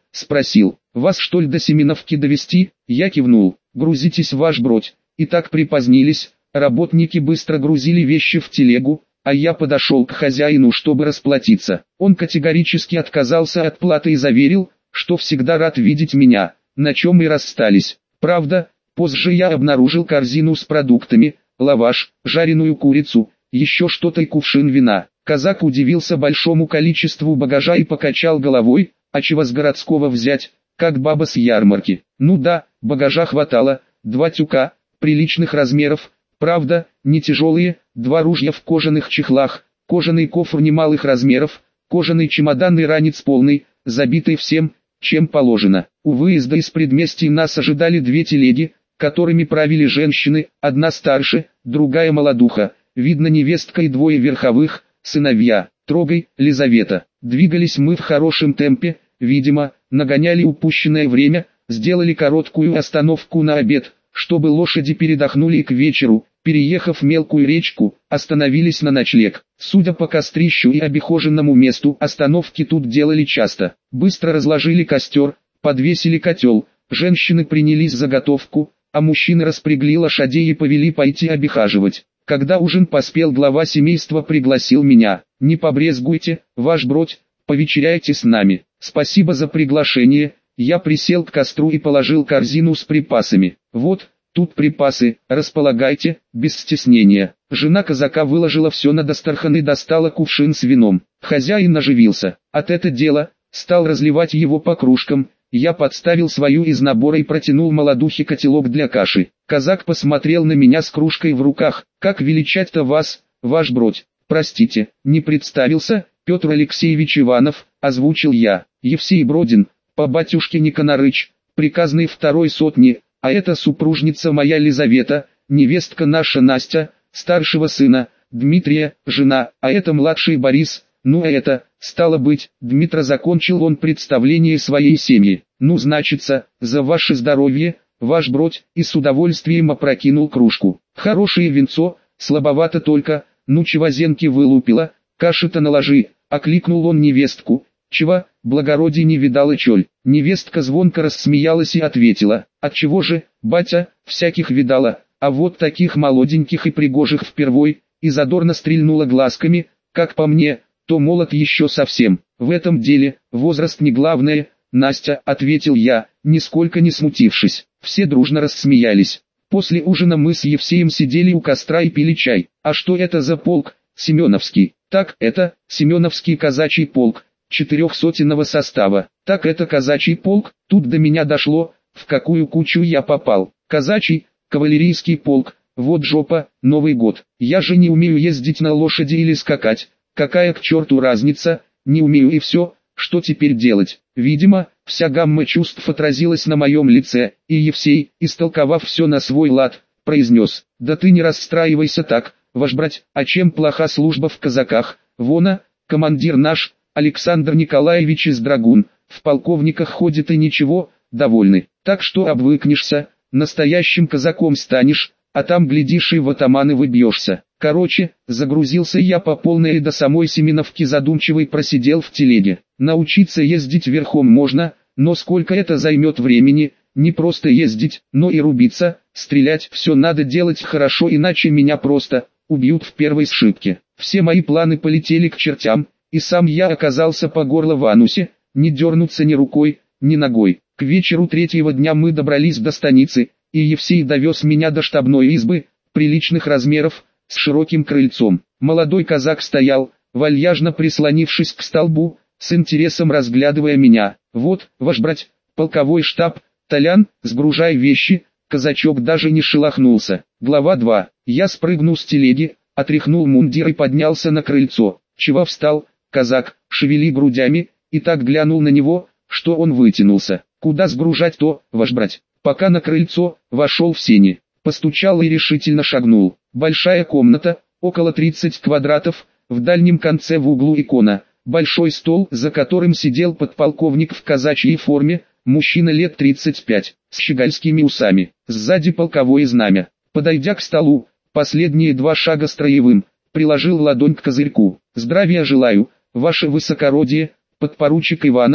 спросил. «Вас что ли до Семеновки довести?» Я кивнул. «Грузитесь, ваш бродь». И так припозднились, работники быстро грузили вещи в телегу, а я подошел к хозяину, чтобы расплатиться. Он категорически отказался от платы и заверил, что всегда рад видеть меня, на чем и расстались. Правда, позже я обнаружил корзину с продуктами, лаваш, жареную курицу, еще что-то и кувшин вина. Казак удивился большому количеству багажа и покачал головой, а чего с городского взять, как баба с ярмарки. Ну да, багажа хватало, два тюка, приличных размеров, правда, не тяжелые, два ружья в кожаных чехлах, кожаный кофр немалых размеров, кожаный чемодан и ранец полный, забитый всем, чем положено. У выезда из предместий нас ожидали две телеги, которыми правили женщины, одна старше, другая молодуха, видно невестка и двое верховых, сыновья, Трогай, Лизавета. Двигались мы в хорошем темпе, видимо, нагоняли упущенное время, сделали короткую остановку на обед, чтобы лошади передохнули и к вечеру, переехав мелкую речку, остановились на ночлег. Судя по кострищу и обихоженному месту, остановки тут делали часто. Быстро разложили костер, подвесили котел, женщины принялись за готовку, а мужчины распрягли лошадей и повели пойти обихаживать. Когда ужин поспел, глава семейства пригласил меня. «Не побрезгуйте, ваш бродь, повечеряйте с нами». «Спасибо за приглашение». Я присел к костру и положил корзину с припасами. «Вот, тут припасы, располагайте, без стеснения». Жена казака выложила все на дастархан и достала кувшин с вином. Хозяин оживился. От это дело, стал разливать его по кружкам. Я подставил свою из набора и протянул молодухе котелок для каши. Казак посмотрел на меня с кружкой в руках. «Как величать-то вас, ваш бродь?» «Простите, не представился, Петр Алексеевич Иванов», озвучил я. «Евсей Бродин, по батюшке Никонорыч, приказный второй сотни, а это супружница моя Лизавета, невестка наша Настя, старшего сына, Дмитрия, жена, а это младший Борис». «Ну а это, стало быть, Дмитро», закончил он представление своей семьи. «Ну значится, за ваше здоровье, ваш бродь», и с удовольствием опрокинул кружку. «Хорошее винцо, слабовато только, ну чего зенки вылупила, каши-то наложи», окликнул он невестку. «Чего, благородие не видала чоль?» Невестка звонко рассмеялась и ответила: «Отчего же, батя, всяких видала, а вот таких молоденьких и пригожих впервой», и задорно стрельнула глазками. «Как по мне, то молод еще совсем. В этом деле, возраст не главное, Настя», ответил я, нисколько не смутившись. Все дружно рассмеялись. После ужина мы с Евсеем сидели у костра и пили чай. «А что это за полк?» «Семеновский». «Так, это, Семеновский казачий полк, четырехсотенного состава». «Так это казачий полк?» Тут до меня дошло, в какую кучу я попал. «Казачий, кавалерийский полк, вот жопа, Новый год. Я же не умею ездить на лошади или скакать. Какая к черту разница, не умею и все, что теперь делать?» Видимо, вся гамма чувств отразилась на моем лице, и Евсей, истолковав все на свой лад, произнес: «Да ты не расстраивайся так, ваш брать, а чем плоха служба в казаках? Вона, командир наш, Александр Николаевич из Драгун, в полковниках ходит и ничего, довольны. Так что обвыкнешься, настоящим казаком станешь, а там глядишь и в атаманы выбьешься». Короче, загрузился я по полной и до самой Семеновки задумчивый просидел в телеге. Научиться ездить верхом можно, но сколько это займет времени, не просто ездить, но и рубиться, стрелять, все надо делать хорошо, иначе меня просто убьют в первой сшибке. Все мои планы полетели к чертям, и сам я оказался по горло в анусе, не дернуться ни рукой, ни ногой. К вечеру третьего дня мы добрались до станицы, и Евсей довез меня до штабной избы, приличных размеров, с широким крыльцом. Молодой казак стоял, вальяжно прислонившись к столбу, с интересом разглядывая меня. «Вот, ваш брать, полковой штаб, Толян, сгружай вещи». Казачок даже не шелохнулся. Глава два. Я спрыгнул с телеги, отряхнул мундир и поднялся на крыльцо. «Чего встал, казак, шевели грудями», и так глянул на него, что он вытянулся. «Куда сгружать-то, ваш брать?» Пока на крыльцо, вошел в сени, постучал и решительно шагнул. Большая комната, около тридцать квадратов, в дальнем конце в углу икона, большой стол, за которым сидел подполковник в казачьей форме, мужчина лет тридцати пяти, с щегольскими усами, сзади полковое знамя. Подойдя к столу, последние два шага строевым, приложил ладонь к козырьку. «Здравия желаю, ваше высокородие, подпоручик Иванов»,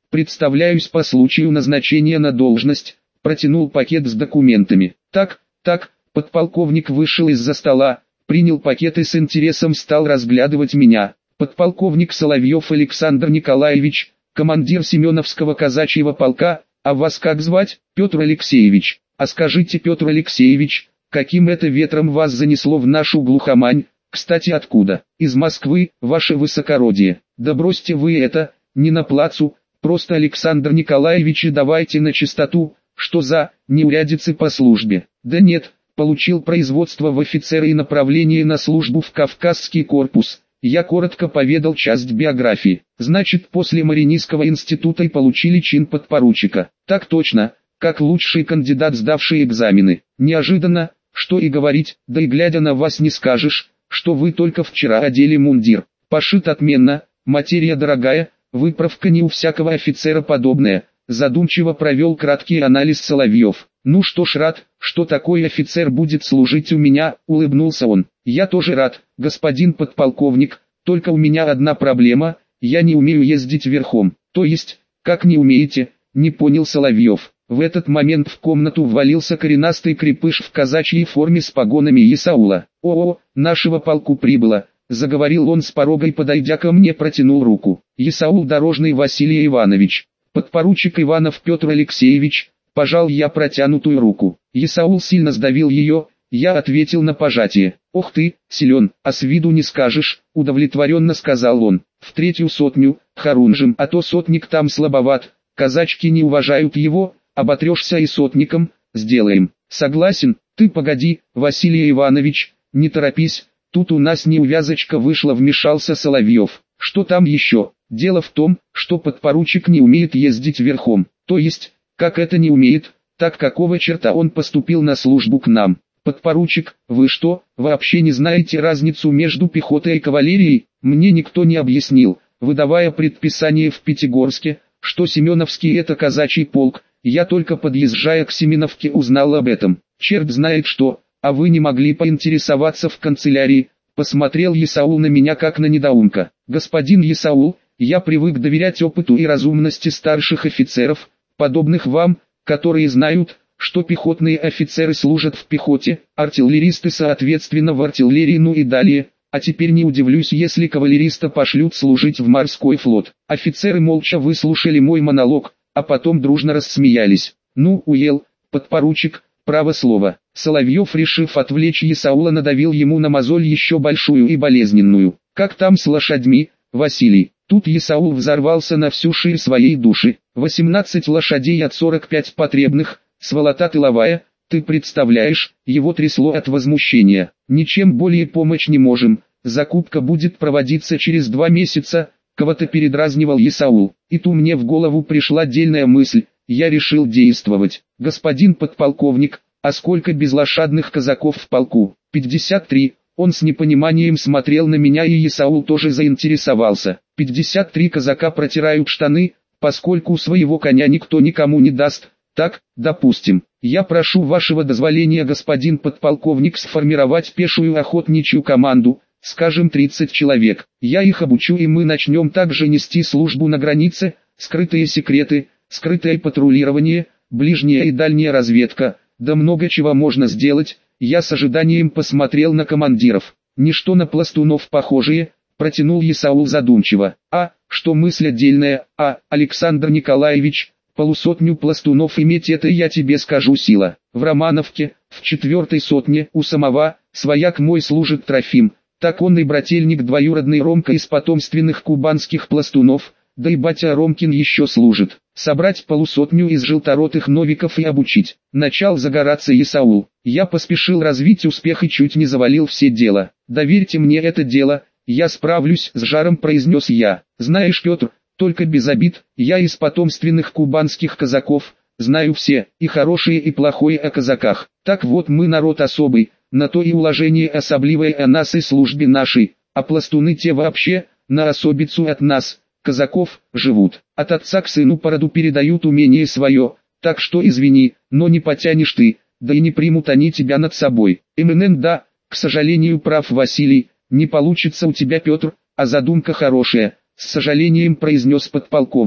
представляюсь по случаю назначения на должность, протянул пакет с документами. Так, так, подполковник вышел из-за стола, принял пакет и с интересом стал разглядывать меня. Подполковник Соловьев Александр Николаевич, командир Семеновского казачьего полка, а вас как звать? Петр Алексеевич. А скажите, Петр Алексеевич, каким это ветром вас занесло в нашу глухомань? Кстати, откуда? Из Москвы, ваше высокородие. Да бросьте вы это, не на плацу, просто Александр Николаевич, и давайте на чистоту, что за неурядицы по службе. Да нет, получил производство в офицеры и направление на службу в Кавказский корпус. Я коротко поведал часть биографии. Значит, после Маринийского института и получили чин подпоручика. Так точно, как лучший кандидат, сдавший экзамены. Неожиданно, что и говорить, да и глядя на вас не скажешь, что вы только вчера одели мундир. Пошит отменно, материя дорогая, выправка не у всякого офицера подобная. Задумчиво провел краткий анализ Соловьев. Ну что ж, рад, что такой офицер будет служить у меня, улыбнулся он. Я тоже рад, господин подполковник, только у меня одна проблема, я не умею ездить верхом. То есть, как не умеете, не понял Соловьев. В этот момент в комнату ввалился коренастый крепыш в казачьей форме с погонами Исаула. «О-о, нашего полку прибыло», — заговорил он с порога и, подойдя ко мне, протянул руку. «Исаул Дорожный Василий Иванович, подпоручик Иванов Петр Алексеевич», — пожал я протянутую руку. Исаул сильно сдавил ее, я ответил на пожатие. «Ох ты, силен, а с виду не скажешь», — удовлетворенно сказал он. «В третью сотню, Харунжем, а то сотник там слабоват, казачки не уважают его». Оботрешься и сотником, сделаем. Согласен, ты погоди, Василий Иванович, не торопись, тут у нас неувязочка вышла, вмешался Соловьев. Что там еще? Дело в том, что подпоручик не умеет ездить верхом. То есть, как это не умеет, так какого черта он поступил на службу к нам? Подпоручик, вы что, вообще не знаете разницу между пехотой и кавалерией? Мне никто не объяснил, выдавая предписание в Пятигорске, что Семеновский это казачий полк. Я только подъезжая к Семеновке узнал об этом. Черт знает что, а вы не могли поинтересоваться в канцелярии? Посмотрел Исаул на меня как на недоумка. Господин Исаул, я привык доверять опыту и разумности старших офицеров, подобных вам, которые знают, что пехотные офицеры служат в пехоте, артиллеристы соответственно в артиллерии, ну и далее. А теперь не удивлюсь, если кавалериста пошлют служить в морской флот. Офицеры молча выслушали мой монолог, а потом дружно рассмеялись. Ну, уел, подпоручик, право слово. Соловьев, решив отвлечь Исаула, надавил ему на мозоль еще большую и болезненную. Как там с лошадьми, Василий? Тут Исаул взорвался на всю ширь своей души. восемнадцать лошадей от сорок пять потребных, сволота тыловая, ты представляешь, его трясло от возмущения. Ничем более помочь не можем, закупка будет проводиться через два месяца, кого-то передразнивал Исаул. И тут мне в голову пришла дельная мысль, я решил действовать. Господин подполковник, а сколько безлошадных казаков в полку? пятьдесят три. Он с непониманием смотрел на меня, и Исаул тоже заинтересовался. пятьдесят три казака протирают штаны, поскольку своего коня никто никому не даст. Так, допустим, я прошу вашего дозволения, господин подполковник, сформировать пешую охотничью команду, скажем тридцать человек. Я их обучу, и мы начнем также нести службу на границе, скрытые секреты, скрытое патрулирование, ближняя и дальняя разведка, да много чего можно сделать. Я с ожиданием посмотрел на командиров. Ничто на пластунов похожие, протянул Исаул задумчиво. А, что мысль отдельная, а, Александр Николаевич, полусотню пластунов иметь, это я тебе скажу сила. В Романовке, в четвертой сотне, у самого, свояк мой служит Трофим, так он и брательник двоюродный Ромка из потомственных кубанских пластунов, да и батя Ромкин еще служит. Собрать полусотню из желторотых новиков и обучить. Начал загораться Исаул. Я поспешил развить успех и чуть не завалил все дело. Доверьте мне это дело, я справлюсь, с жаром произнес я. Знаешь, Петр, только без обид, я из потомственных кубанских казаков, знаю все, и хорошее и плохое о казаках. Так вот, мы народ особый, на то и уложение особливое о нас и службе нашей, а пластуны те вообще, на особицу от нас, казаков, живут. От отца к сыну по роду передают умение свое, так что извини, но не потянешь ты, да и не примут они тебя над собой. МНН, да, к сожалению, прав Василий, не получится у тебя, Петр, а задумка хорошая, с сожалением произнес подполковник.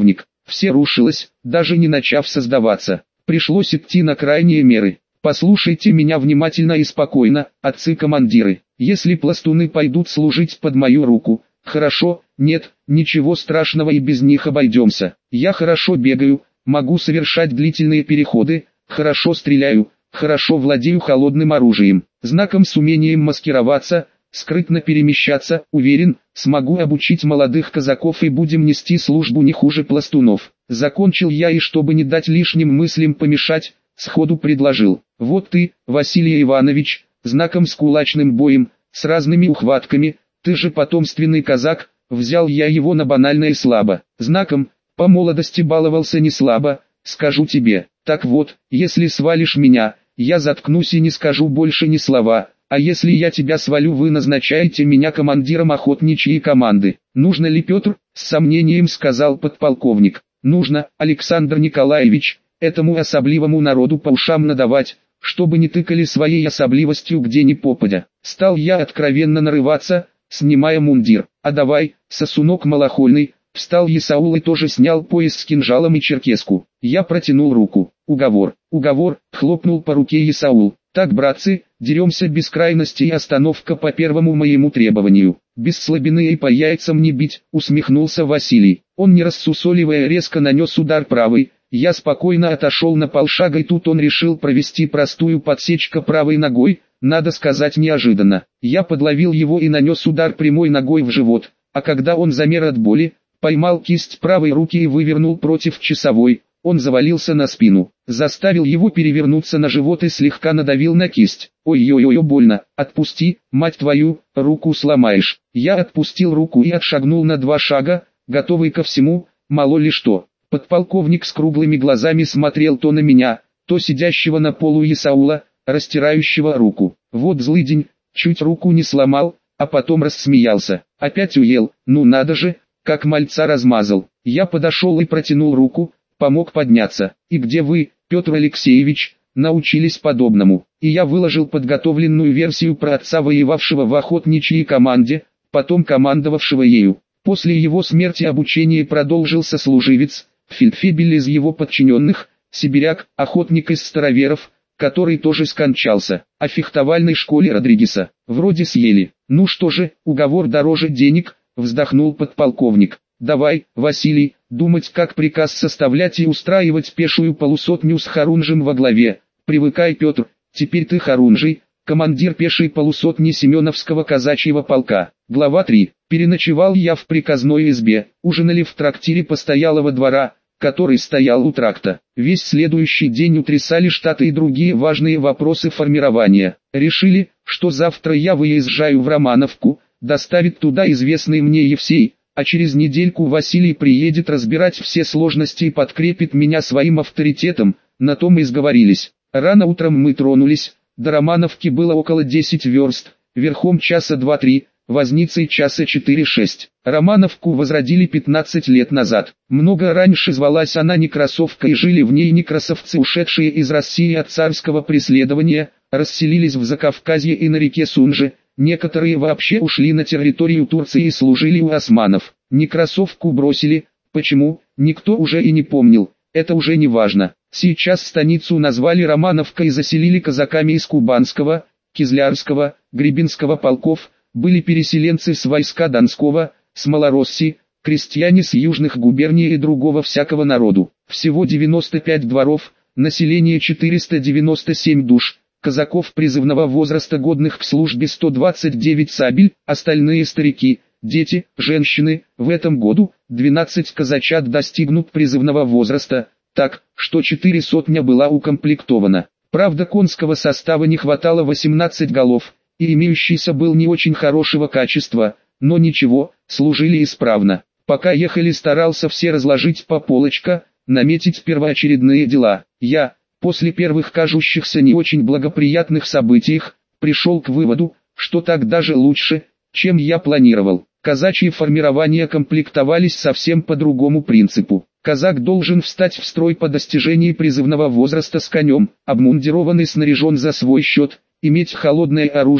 все рушилось, даже не начав создаваться. Пришлось идти на крайние меры. Послушайте меня внимательно и спокойно, отцы-командиры. Если пластуны пойдут служить под мою руку, хорошо, нет, ничего страшного и без них обойдемся. Я хорошо бегаю, могу совершать длительные переходы, хорошо стреляю, хорошо владею холодным оружием. Знаком с умением маскироваться, скрытно перемещаться, уверен, смогу обучить молодых казаков и будем нести службу не хуже пластунов. Закончил я и чтобы не дать лишним мыслям помешать, сходу предложил. Вот ты, Василий Иванович, знаком с кулачным боем, с разными ухватками, ты же потомственный казак, взял я его на банальное слабо. Знаком, по молодости баловался не слабо, скажу тебе. Так вот, если свалишь меня, я заткнусь и не скажу больше ни слова. А если я тебя свалю, вы назначаете меня командиром охотничьей команды. Нужно ли, Петр? С сомнением сказал подполковник. Нужно, Александр Николаевич, этому особливому народу по ушам надавать, чтобы не тыкали своей особливостью где ни попадя. Стал я откровенно нарываться, снимая мундир. А давай, сосунок малохольный. Встал Исаул и тоже снял пояс с кинжалом и черкеску. Я протянул руку. Уговор, уговор, хлопнул по руке Исаул. Так, братцы, деремся без крайности и остановка по первому моему требованию. Без слабины и по яйцам не бить, усмехнулся Василий. Он, не рассусоливая, резко нанес удар правой. Я спокойно отошел на полшага, и тут он решил провести простую подсечку правой ногой, надо сказать неожиданно. Я подловил его и нанес удар прямой ногой в живот, а когда он замер от боли, поймал кисть правой руки и вывернул против часовой. Он завалился на спину, заставил его перевернуться на живот и слегка надавил на кисть. «Ой-ой-ой, больно, отпусти, мать твою, руку сломаешь». Я отпустил руку и отшагнул на два шага, готовый ко всему, мало ли что. Подполковник с круглыми глазами смотрел то на меня, то сидящего на полу Исаула, растирающего руку. Вот злыдень, чуть руку не сломал, а потом рассмеялся. Опять уел, ну надо же, как мальца размазал. Я подошел и протянул руку, помог подняться. И где вы, Петр Алексеевич, научились подобному? И я выложил подготовленную версию про отца, воевавшего в охотничьей команде, потом командовавшего ею. После его смерти обучение продолжил сослуживец, фельдфебель из его подчиненных, сибиряк, охотник из староверов, который тоже скончался. О фехтовальной школе Родригеса вроде съели. Ну что же, уговор дороже денег, вздохнул подполковник. Давай, Василий, думать, как приказ составлять и устраивать пешую полусотню с Харунжем во главе. Привыкай, Петр, теперь ты Харунжий, командир пешей полусотни Семеновского казачьего полка. Глава три. Переночевал я в приказной избе, ужинали в трактире постоялого двора, который стоял у тракта. Весь следующий день утрясали штаты и другие важные вопросы формирования. Решили, что завтра я выезжаю в Романовку, доставит туда известный мне Евсей, а через недельку Василий приедет разбирать все сложности и подкрепит меня своим авторитетом, на том и сговорились. Рано утром мы тронулись, до Романовки было около десять верст, верхом часа два-три, возницей часа четыре-шесть. Романовку возродили пятнадцать лет назад. Много раньше звалась она Некрасовка, и жили в ней некрасовцы, ушедшие из России от царского преследования, расселились в Закавказье и на реке Сунже. Некоторые вообще ушли на территорию Турции и служили у османов. Некрасовку бросили, почему, никто уже и не помнил, это уже не важно. Сейчас станицу назвали Романовкой и заселили казаками из Кубанского, Кизлярского, Гребенского полков, были переселенцы с войска Донского, с Малороссии, крестьяне с южных губерний и другого всякого народу. Всего девяносто пять дворов, население четыреста девяносто семь душ. Казаков призывного возраста, годных к службе, сто двадцать девять сабель, остальные старики, дети, женщины. В этом году двенадцать казачат достигнут призывного возраста, так, что четыре сотня была укомплектована. Правда, конского состава не хватало восемнадцать голов, и имеющийся был не очень хорошего качества, но ничего, служили исправно. Пока ехали, старался все разложить по полочка, наметить первоочередные дела. Я, после первых кажущихся не очень благоприятных событиях, пришел к выводу, что так даже лучше, чем я планировал. Казачьи формирования комплектовались совсем по другому принципу. Казак должен встать в строй по достижении призывного возраста с конем, обмундирован и снаряжен за свой счет, иметь холодное оружие,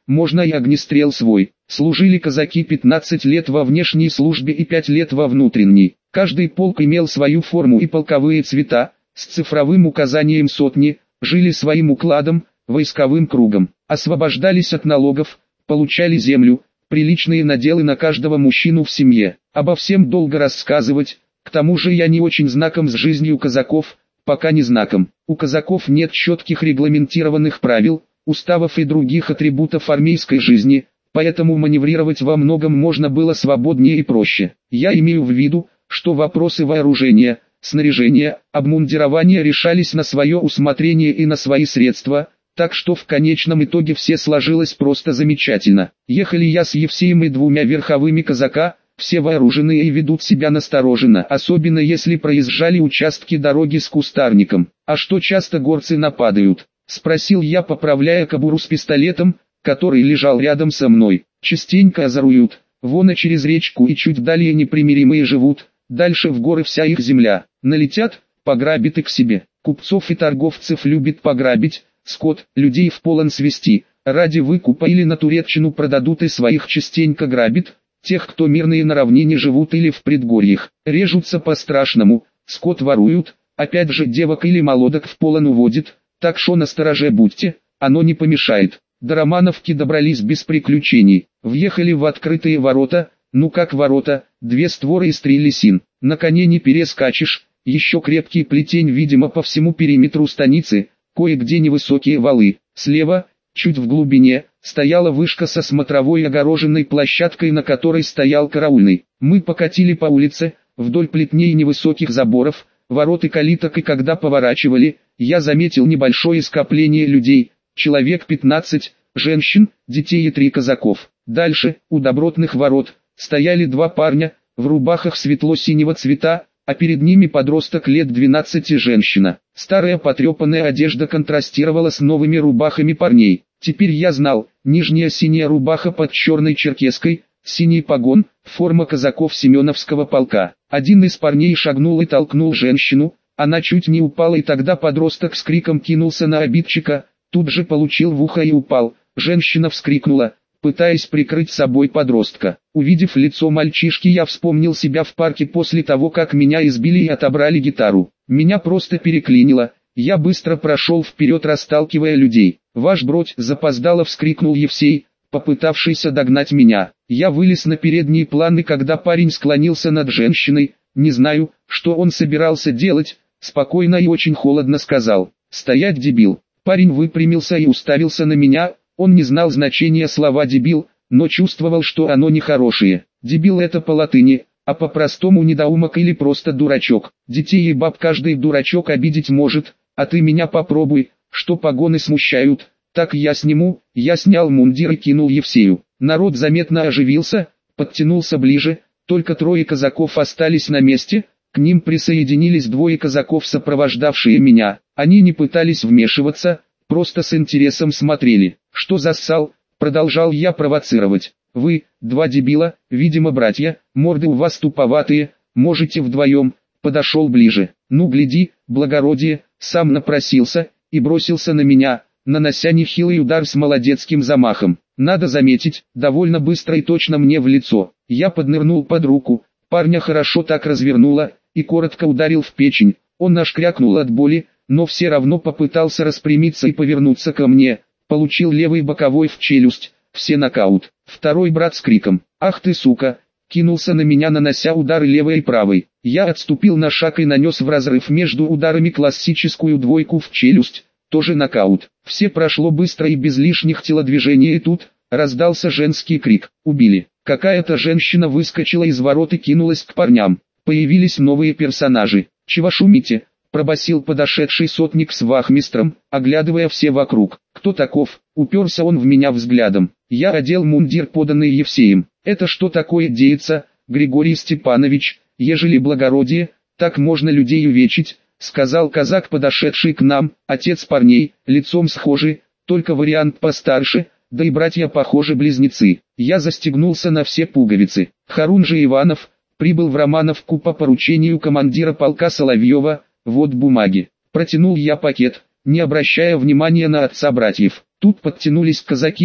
можно и огнестрел свой. Служили казаки пятнадцать лет во внешней службе и пять лет во внутренней. Каждый полк имел свою форму и полковые цвета, с цифровым указанием сотни, жили своим укладом, войсковым кругом, освобождались от налогов, получали землю, приличные наделы на каждого мужчину в семье. Обо всем долго рассказывать, к тому же я не очень знаком с жизнью казаков, пока не знаком. У казаков нет четких регламентированных правил, уставов и других атрибутов армейской жизни, поэтому маневрировать во многом можно было свободнее и проще. Я имею в виду, что вопросы вооружения, снаряжения, обмундирования решались на свое усмотрение и на свои средства, так что в конечном итоге все сложилось просто замечательно. Ехали я с Евсеем и двумя верховыми казака, все вооруженные и ведут себя настороженно, особенно если проезжали участки дороги с кустарником. «А что, часто горцы нападают?» — спросил я, поправляя кобуру с пистолетом, который лежал рядом со мной. «Частенько озоруют, вон и через речку и чуть далее непримиримые живут, дальше в горы вся их земля. Налетят, пограбят и к себе. Купцов и торговцев любит пограбить, скот, людей в полон свести, ради выкупа или на турецчину продадут и своих частенько грабит, тех, кто мирные на равнине живут или в предгорьях, режутся по-страшному, скот воруют, опять же девок или молодок в полон уводит, так шо настороже будьте, оно не помешает». До Романовки добрались без приключений, въехали в открытые ворота, ну как ворота, две створы из стрелесин, на коне не перескачешь, еще крепкий плетень видимо по всему периметру станицы, кое-где невысокие валы. Слева, чуть в глубине, стояла вышка со смотровой огороженной площадкой, на которой стоял караульный. Мы покатили по улице, вдоль плетней невысоких заборов, ворот и калиток, и когда поворачивали, я заметил небольшое скопление людей, человек пятнадцать, женщин, детей и три казаков. Дальше, у добротных ворот, стояли два парня, в рубахах светло-синего цвета, а перед ними подросток лет двенадцати женщина. Старая потрепанная одежда контрастировала с новыми рубахами парней. Теперь я знал, нижняя синяя рубаха под черной черкеской, синий погон, форма казаков Семеновского полка. Один из парней шагнул и толкнул женщину, она чуть не упала, и тогда подросток с криком кинулся на обидчика, тут же получил в ухо и упал. Женщина вскрикнула, пытаясь прикрыть собой подростка. Увидев лицо мальчишки, я вспомнил себя в парке после того, как меня избили и отобрали гитару. Меня просто переклинило, я быстро прошел вперед, расталкивая людей. «Ваш бродь!» — запоздало вскрикнул Евсей, попытавшийся догнать меня. Я вылез на передний план, и когда парень склонился над женщиной, не знаю, что он собирался делать, спокойно и очень холодно сказал: «Стоять, дебил!» Парень выпрямился и уставился на меня. Он не знал значения слова «дебил», но чувствовал, что оно нехорошее. Дебил — это по латыни, а по-простому недоумок или просто дурачок. Детей и баб каждый дурачок обидеть может, а ты меня попробуй, что погоны смущают. Так я сниму. Я снял мундир и кинул Евсею. Народ заметно оживился, подтянулся ближе, только трое казаков остались на месте. К ним присоединились двое казаков, сопровождавшие меня. Они не пытались вмешиваться, просто с интересом смотрели. «Что за ссал?» — продолжал я провоцировать. «Вы, два дебила, видимо братья, морды у вас туповатые, можете вдвоем». Подошел ближе. «Ну гляди, благородие», сам напросился и бросился на меня, нанося нехилый удар с молодецким замахом. Надо заметить, довольно быстро и точно мне в лицо. Я поднырнул под руку, парня хорошо так развернуло, и коротко ударил в печень. Он аж крякнул от боли, но все равно попытался распрямиться и повернуться ко мне. Получил левый боковой в челюсть, все нокаут. Второй брат с криком «Ах ты сука!» кинулся на меня, нанося удары левой и правой. Я отступил на шаг и нанес в разрыв между ударами классическую двойку в челюсть, тоже нокаут. Все прошло быстро и без лишних телодвижений, и тут раздался женский крик «Убили!». Какая-то женщина выскочила из ворот и кинулась к парням. Появились новые персонажи. «Чего шумите?» — пробасил подошедший сотник с вахмистром, оглядывая все вокруг. «Кто таков?» — уперся он в меня взглядом. Я одел мундир, поданный Евсеем. «Это что такое деется, Григорий Степанович, ежели благородие, так можно людей увечить», — сказал казак, подошедший к нам, отец парней, лицом схожий, только вариант постарше, да и братья похожи близнецы. Я застегнулся на все пуговицы. Харунжий Иванов прибыл в Романовку по поручению командира полка Соловьева. Вот бумаги. Протянул я пакет, не обращая внимания на отца братьев. Тут подтянулись казаки,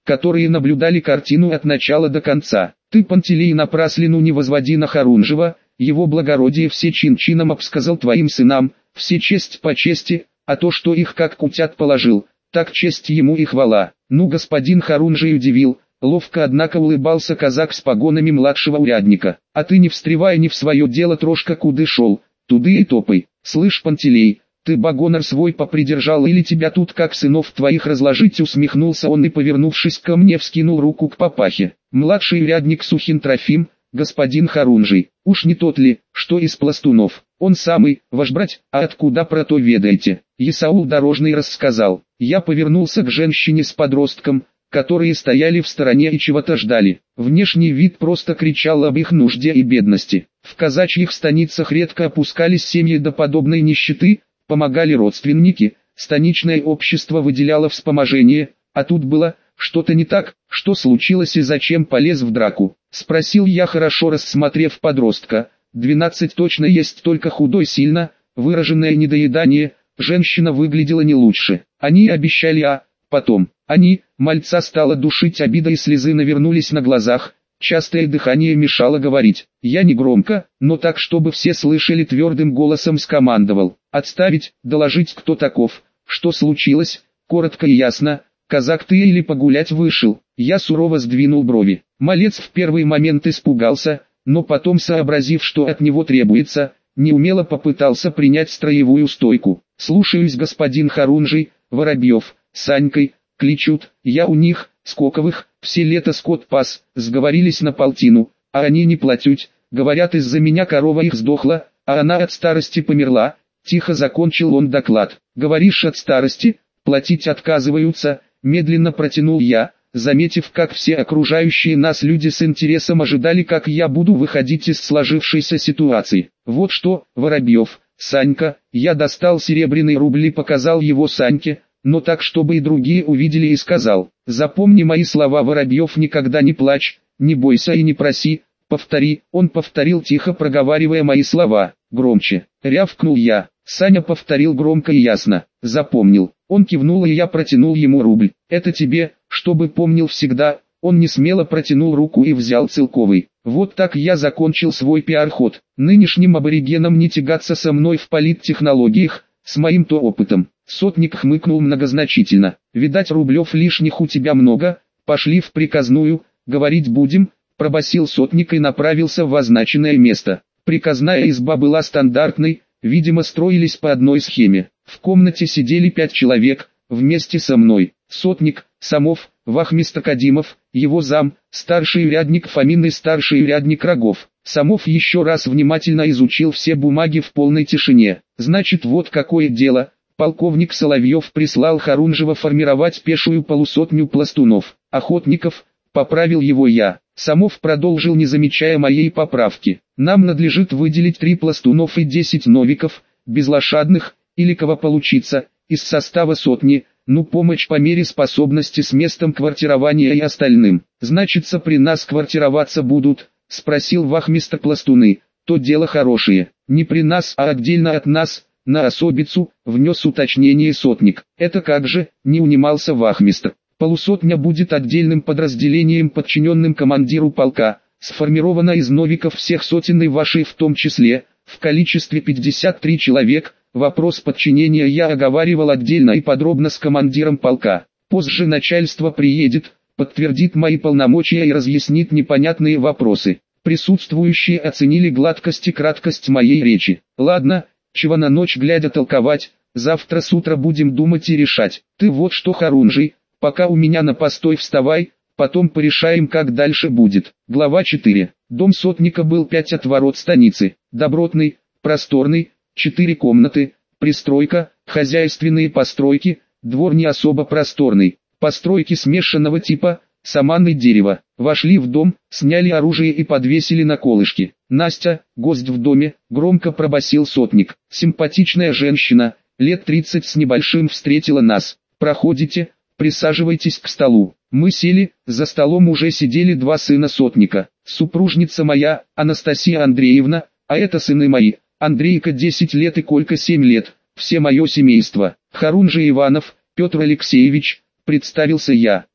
которые наблюдали картину от начала до конца. Ты, Пантелей, напраслину не возводи на Харунжева, его благородие все чин-чином обсказал твоим сынам, все честь по чести, а то, что их как кутят положил, так честь ему и хвала. Ну, господин Харунжий удивил, ловко однако улыбался казак с погонами младшего урядника. А ты не встревай не в свое дело, трошка куды шел, туды и топай. Слышь, Пантелей, ты багонер свой попридержал или тебя тут как сынов твоих разложить? Усмехнулся он и, повернувшись ко мне, вскинул руку к папахе. Младший урядник Сухин Трофим, господин Харунжий, уж не тот ли, что из пластунов? Он самый, ваш брать, а откуда про то ведаете? Исаул Дорожный рассказал. Я повернулся к женщине с подростком, которые стояли в стороне и чего-то ждали. Внешний вид просто кричал об их нужде и бедности. В казачьих станицах редко опускались семьи до подобной нищеты, помогали родственники, станичное общество выделяло вспоможение, а тут было что-то не так. Что случилось и зачем полез в драку? Спросил я, хорошо рассмотрев подростка. Двенадцать точно есть, только худой сильно, выраженное недоедание, женщина выглядела не лучше. Они обещали, а потом, они, мальца стало душить обида и слезы навернулись на глазах, частое дыхание мешало говорить. Я негромко, но так, чтобы все слышали, твердым голосом скомандовал. Отставить, доложить, кто таков, что случилось, коротко и ясно. Казак ты или погулять вышел? Я сурово сдвинул брови. Малец в первый момент испугался, но потом, сообразив, что от него требуется, неумело попытался принять строевую стойку. Слушаюсь, господин Харунжий, Воробьев, Санькой, кличут, я у них, Скоковых, все лето скот пас, сговорились на полтину, а они не платють, говорят, из-за меня корова их сдохла, а она от старости померла. Тихо закончил он доклад. Говоришь, от старости, платить отказываются, медленно протянул я, заметив, как все окружающие нас люди с интересом ожидали, как я буду выходить из сложившейся ситуации. Вот что, Воробьев, Санька, я достал серебряный рубль и показал его Саньке, но так, чтобы и другие увидели, и сказал: запомни мои слова, Воробьев, никогда не плачь, не бойся и не проси, повтори. Он повторил, тихо проговаривая мои слова. Громче, рявкнул я. Саня повторил громко и ясно. Запомнил. Он кивнул, и я протянул ему рубль. Это тебе, чтобы помнил всегда. Он несмело протянул руку и взял целковый. Вот так я закончил свой пиар-ход. Нынешним аборигенам не тягаться со мной в политтехнологиях, с моим-то опытом. Сотник хмыкнул многозначительно. Видать, рублев лишних у тебя много, пошли в приказную, говорить будем, пробасил сотник и направился в означенное место. Приказная изба была стандартной, видимо, строились по одной схеме. В комнате сидели пять человек, вместе со мной. Сотник, Самов, вахмистр Кадимов, его зам, старший урядник Фомин и старший урядник Рогов. Самов еще раз внимательно изучил все бумаги в полной тишине. Значит, вот какое дело. Полковник Соловьев прислал Харунжева формировать пешую полусотню пластунов, охотников, поправил его я. Самов продолжил, не замечая моей поправки. Нам надлежит выделить три пластунов и десять новиков, безлошадных, или кого получится, из состава сотни, ну помощь по мере способности с местом квартирования и остальным. Значится, при нас квартироваться будут, спросил вахмистр пластуны. То дело хорошее, не при нас, а отдельно от нас, на особицу, внес уточнение сотник. Это как же, не унимался вахмистр. Полусотня будет отдельным подразделением, подчиненным командиру полка, сформирована из новиков всех сотен и вашей в том числе, в количестве пятьдесят три человек. Вопрос подчинения я оговаривал отдельно и подробно с командиром полка. Позже начальство приедет, подтвердит мои полномочия и разъяснит непонятные вопросы. Присутствующие оценили гладкость и краткость моей речи. Ладно, чего на ночь глядя толковать, завтра с утра будем думать и решать. Ты вот что, Харунжий, пока у меня на постой вставай, потом порешаем, как дальше будет. Глава четыре. Дом сотника был пять от ворот станицы. Добротный, просторный, четыре комнаты, пристройка, хозяйственные постройки, двор не особо просторный. Постройки смешанного типа, саман и дерево. Вошли в дом, сняли оружие и подвесили на колышки. Настя, гость в доме, громко пробасил сотник. Симпатичная женщина, лет тридцать с небольшим, встретила нас. Проходите, присаживайтесь к столу. Мы сели, за столом уже сидели два сына сотника. Супружница моя, Анастасия Андреевна, а это сыны мои, Андрейка десять лет и Колька семь лет, все мое семейство. Харунжий Иванов, Петр Алексеевич, представился я.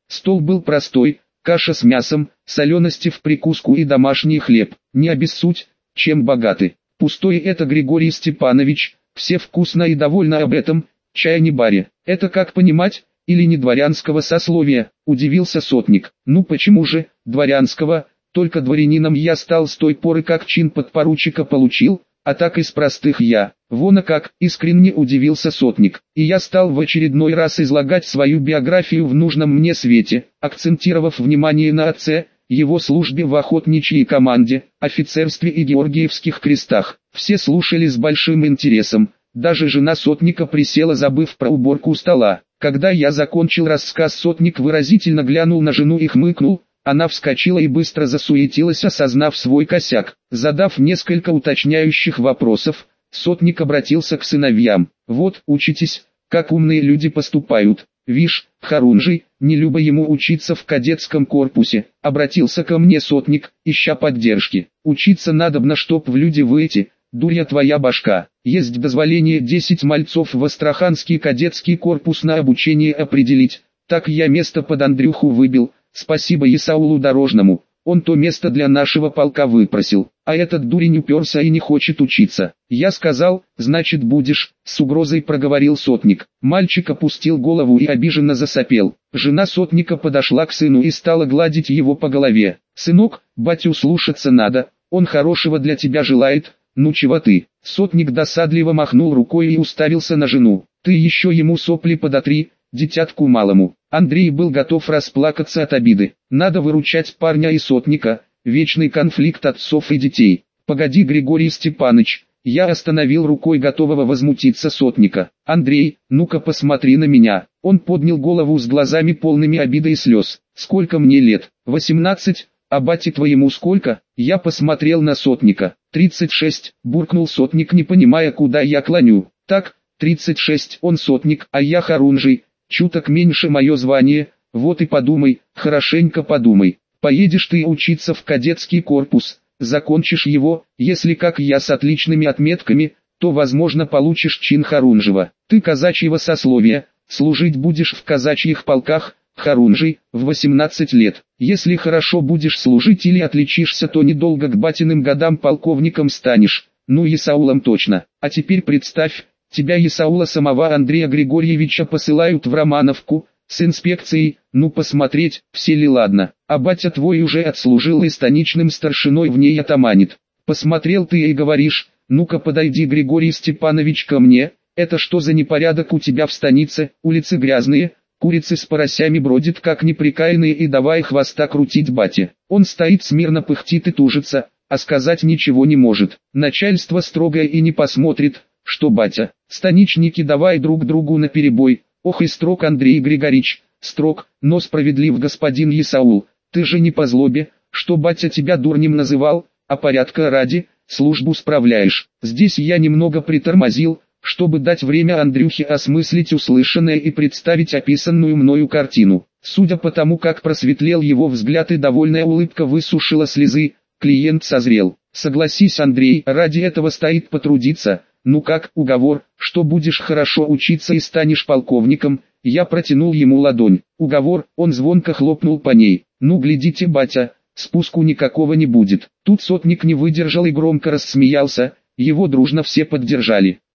Стол был простой, каша с мясом, солености в прикуску и домашний хлеб. Не обессудь, чем богаты. Пустой это Григорий Степанович, все вкусно и довольны об этом, чай не баре. Это как понимать, или не дворянского сословия, удивился сотник. Ну почему же, дворянского, только дворянином я стал с той поры как чин подпоручика получил, а так из простых я. Вон а как, искренне удивился сотник. И я стал в очередной раз излагать свою биографию в нужном мне свете, акцентировав внимание на отце, его службе в охотничьей команде, офицерстве и георгиевских крестах. Все слушали с большим интересом, даже жена сотника присела, забыв про уборку стола. Когда я закончил рассказ, сотник выразительно глянул на жену и хмыкнул. Она вскочила и быстро засуетилась, осознав свой косяк. Задав несколько уточняющих вопросов, сотник обратился к сыновьям. «Вот, учитесь, как умные люди поступают. Вишь, Харунжий, не любо ему учиться в кадетском корпусе», — обратился ко мне сотник, ища поддержки. «Учиться надобно, чтоб в люди выйти, дурья твоя башка. Есть дозволение десять мальцов в Астраханский кадетский корпус на обучение определить. Так я место под Андрюху выбил. Спасибо Исаулу Дорожному, он то место для нашего полка выпросил, а этот дурень уперся и не хочет учиться. Я сказал, значит будешь, с угрозой проговорил сотник. Мальчик опустил голову и обиженно засопел. Жена сотника подошла к сыну и стала гладить его по голове. «Сынок, батю слушаться надо, он хорошего для тебя желает, ну чего ты?» Сотник досадливо махнул рукой и уставился на жену. «Ты еще ему сопли подотри, дитятку малому». Андрей был готов расплакаться от обиды. Надо выручать парня и сотника, вечный конфликт отцов и детей. «Погоди, Григорий Степаныч», я остановил рукой готового возмутиться сотника. «Андрей, ну-ка посмотри на меня». Он поднял голову с глазами полными обиды и слез. «Сколько мне лет?» «Восемнадцать, а бате твоему сколько?» Я посмотрел на сотника. «Тридцать шесть», буркнул сотник, не понимая, куда я клоню. «Так, тридцать шесть, он сотник, а я Харунжий. Чуток меньше мое звание, вот и подумай, хорошенько подумай. Поедешь ты учиться в кадетский корпус, закончишь его, если как я с отличными отметками, то возможно получишь чин Харунжева. Ты казачьего сословия, служить будешь в казачьих полках, Харунжий, в восемнадцать лет. Если хорошо будешь служить или отличишься, то недолго к батиным годам полковником станешь, ну Исаулом точно. А теперь представь, тебя Исаула самого Андрея Григорьевича посылают в Романовку, с инспекцией, ну посмотреть, все ли ладно, а батя твой уже отслужил и станичным старшиной в ней атаманит. Посмотрел ты и говоришь, ну-ка подойди, Григорий Степанович, ко мне, это что за непорядок у тебя в станице, улицы грязные, курицы с поросями бродят как неприкаянные и давай хвоста крутить бате. Он стоит смирно, пыхтит и тужится, а сказать ничего не может. Начальство строгое и не посмотрит, что батя. Станичники давай друг другу наперебой. Ох и строг Андрей Григорьевич, строг, но справедлив господин Исаул. Ты же не по злобе, что батя тебя дурнем называл, а порядка ради, службу справляешь. Здесь я немного притормозил, чтобы дать время Андрюхе осмыслить услышанное и представить описанную мною картину. Судя по тому, как просветлел его взгляд и довольная улыбка высушила слезы, клиент созрел. Согласись, Андрей, ради этого стоит потрудиться. Ну как, уговор, что будешь хорошо учиться и станешь полковником? Я протянул ему ладонь. Уговор, он звонко хлопнул по ней. Ну глядите, батя, спуску никакого не будет. Тут сотник не выдержал и громко рассмеялся, его дружно все поддержали.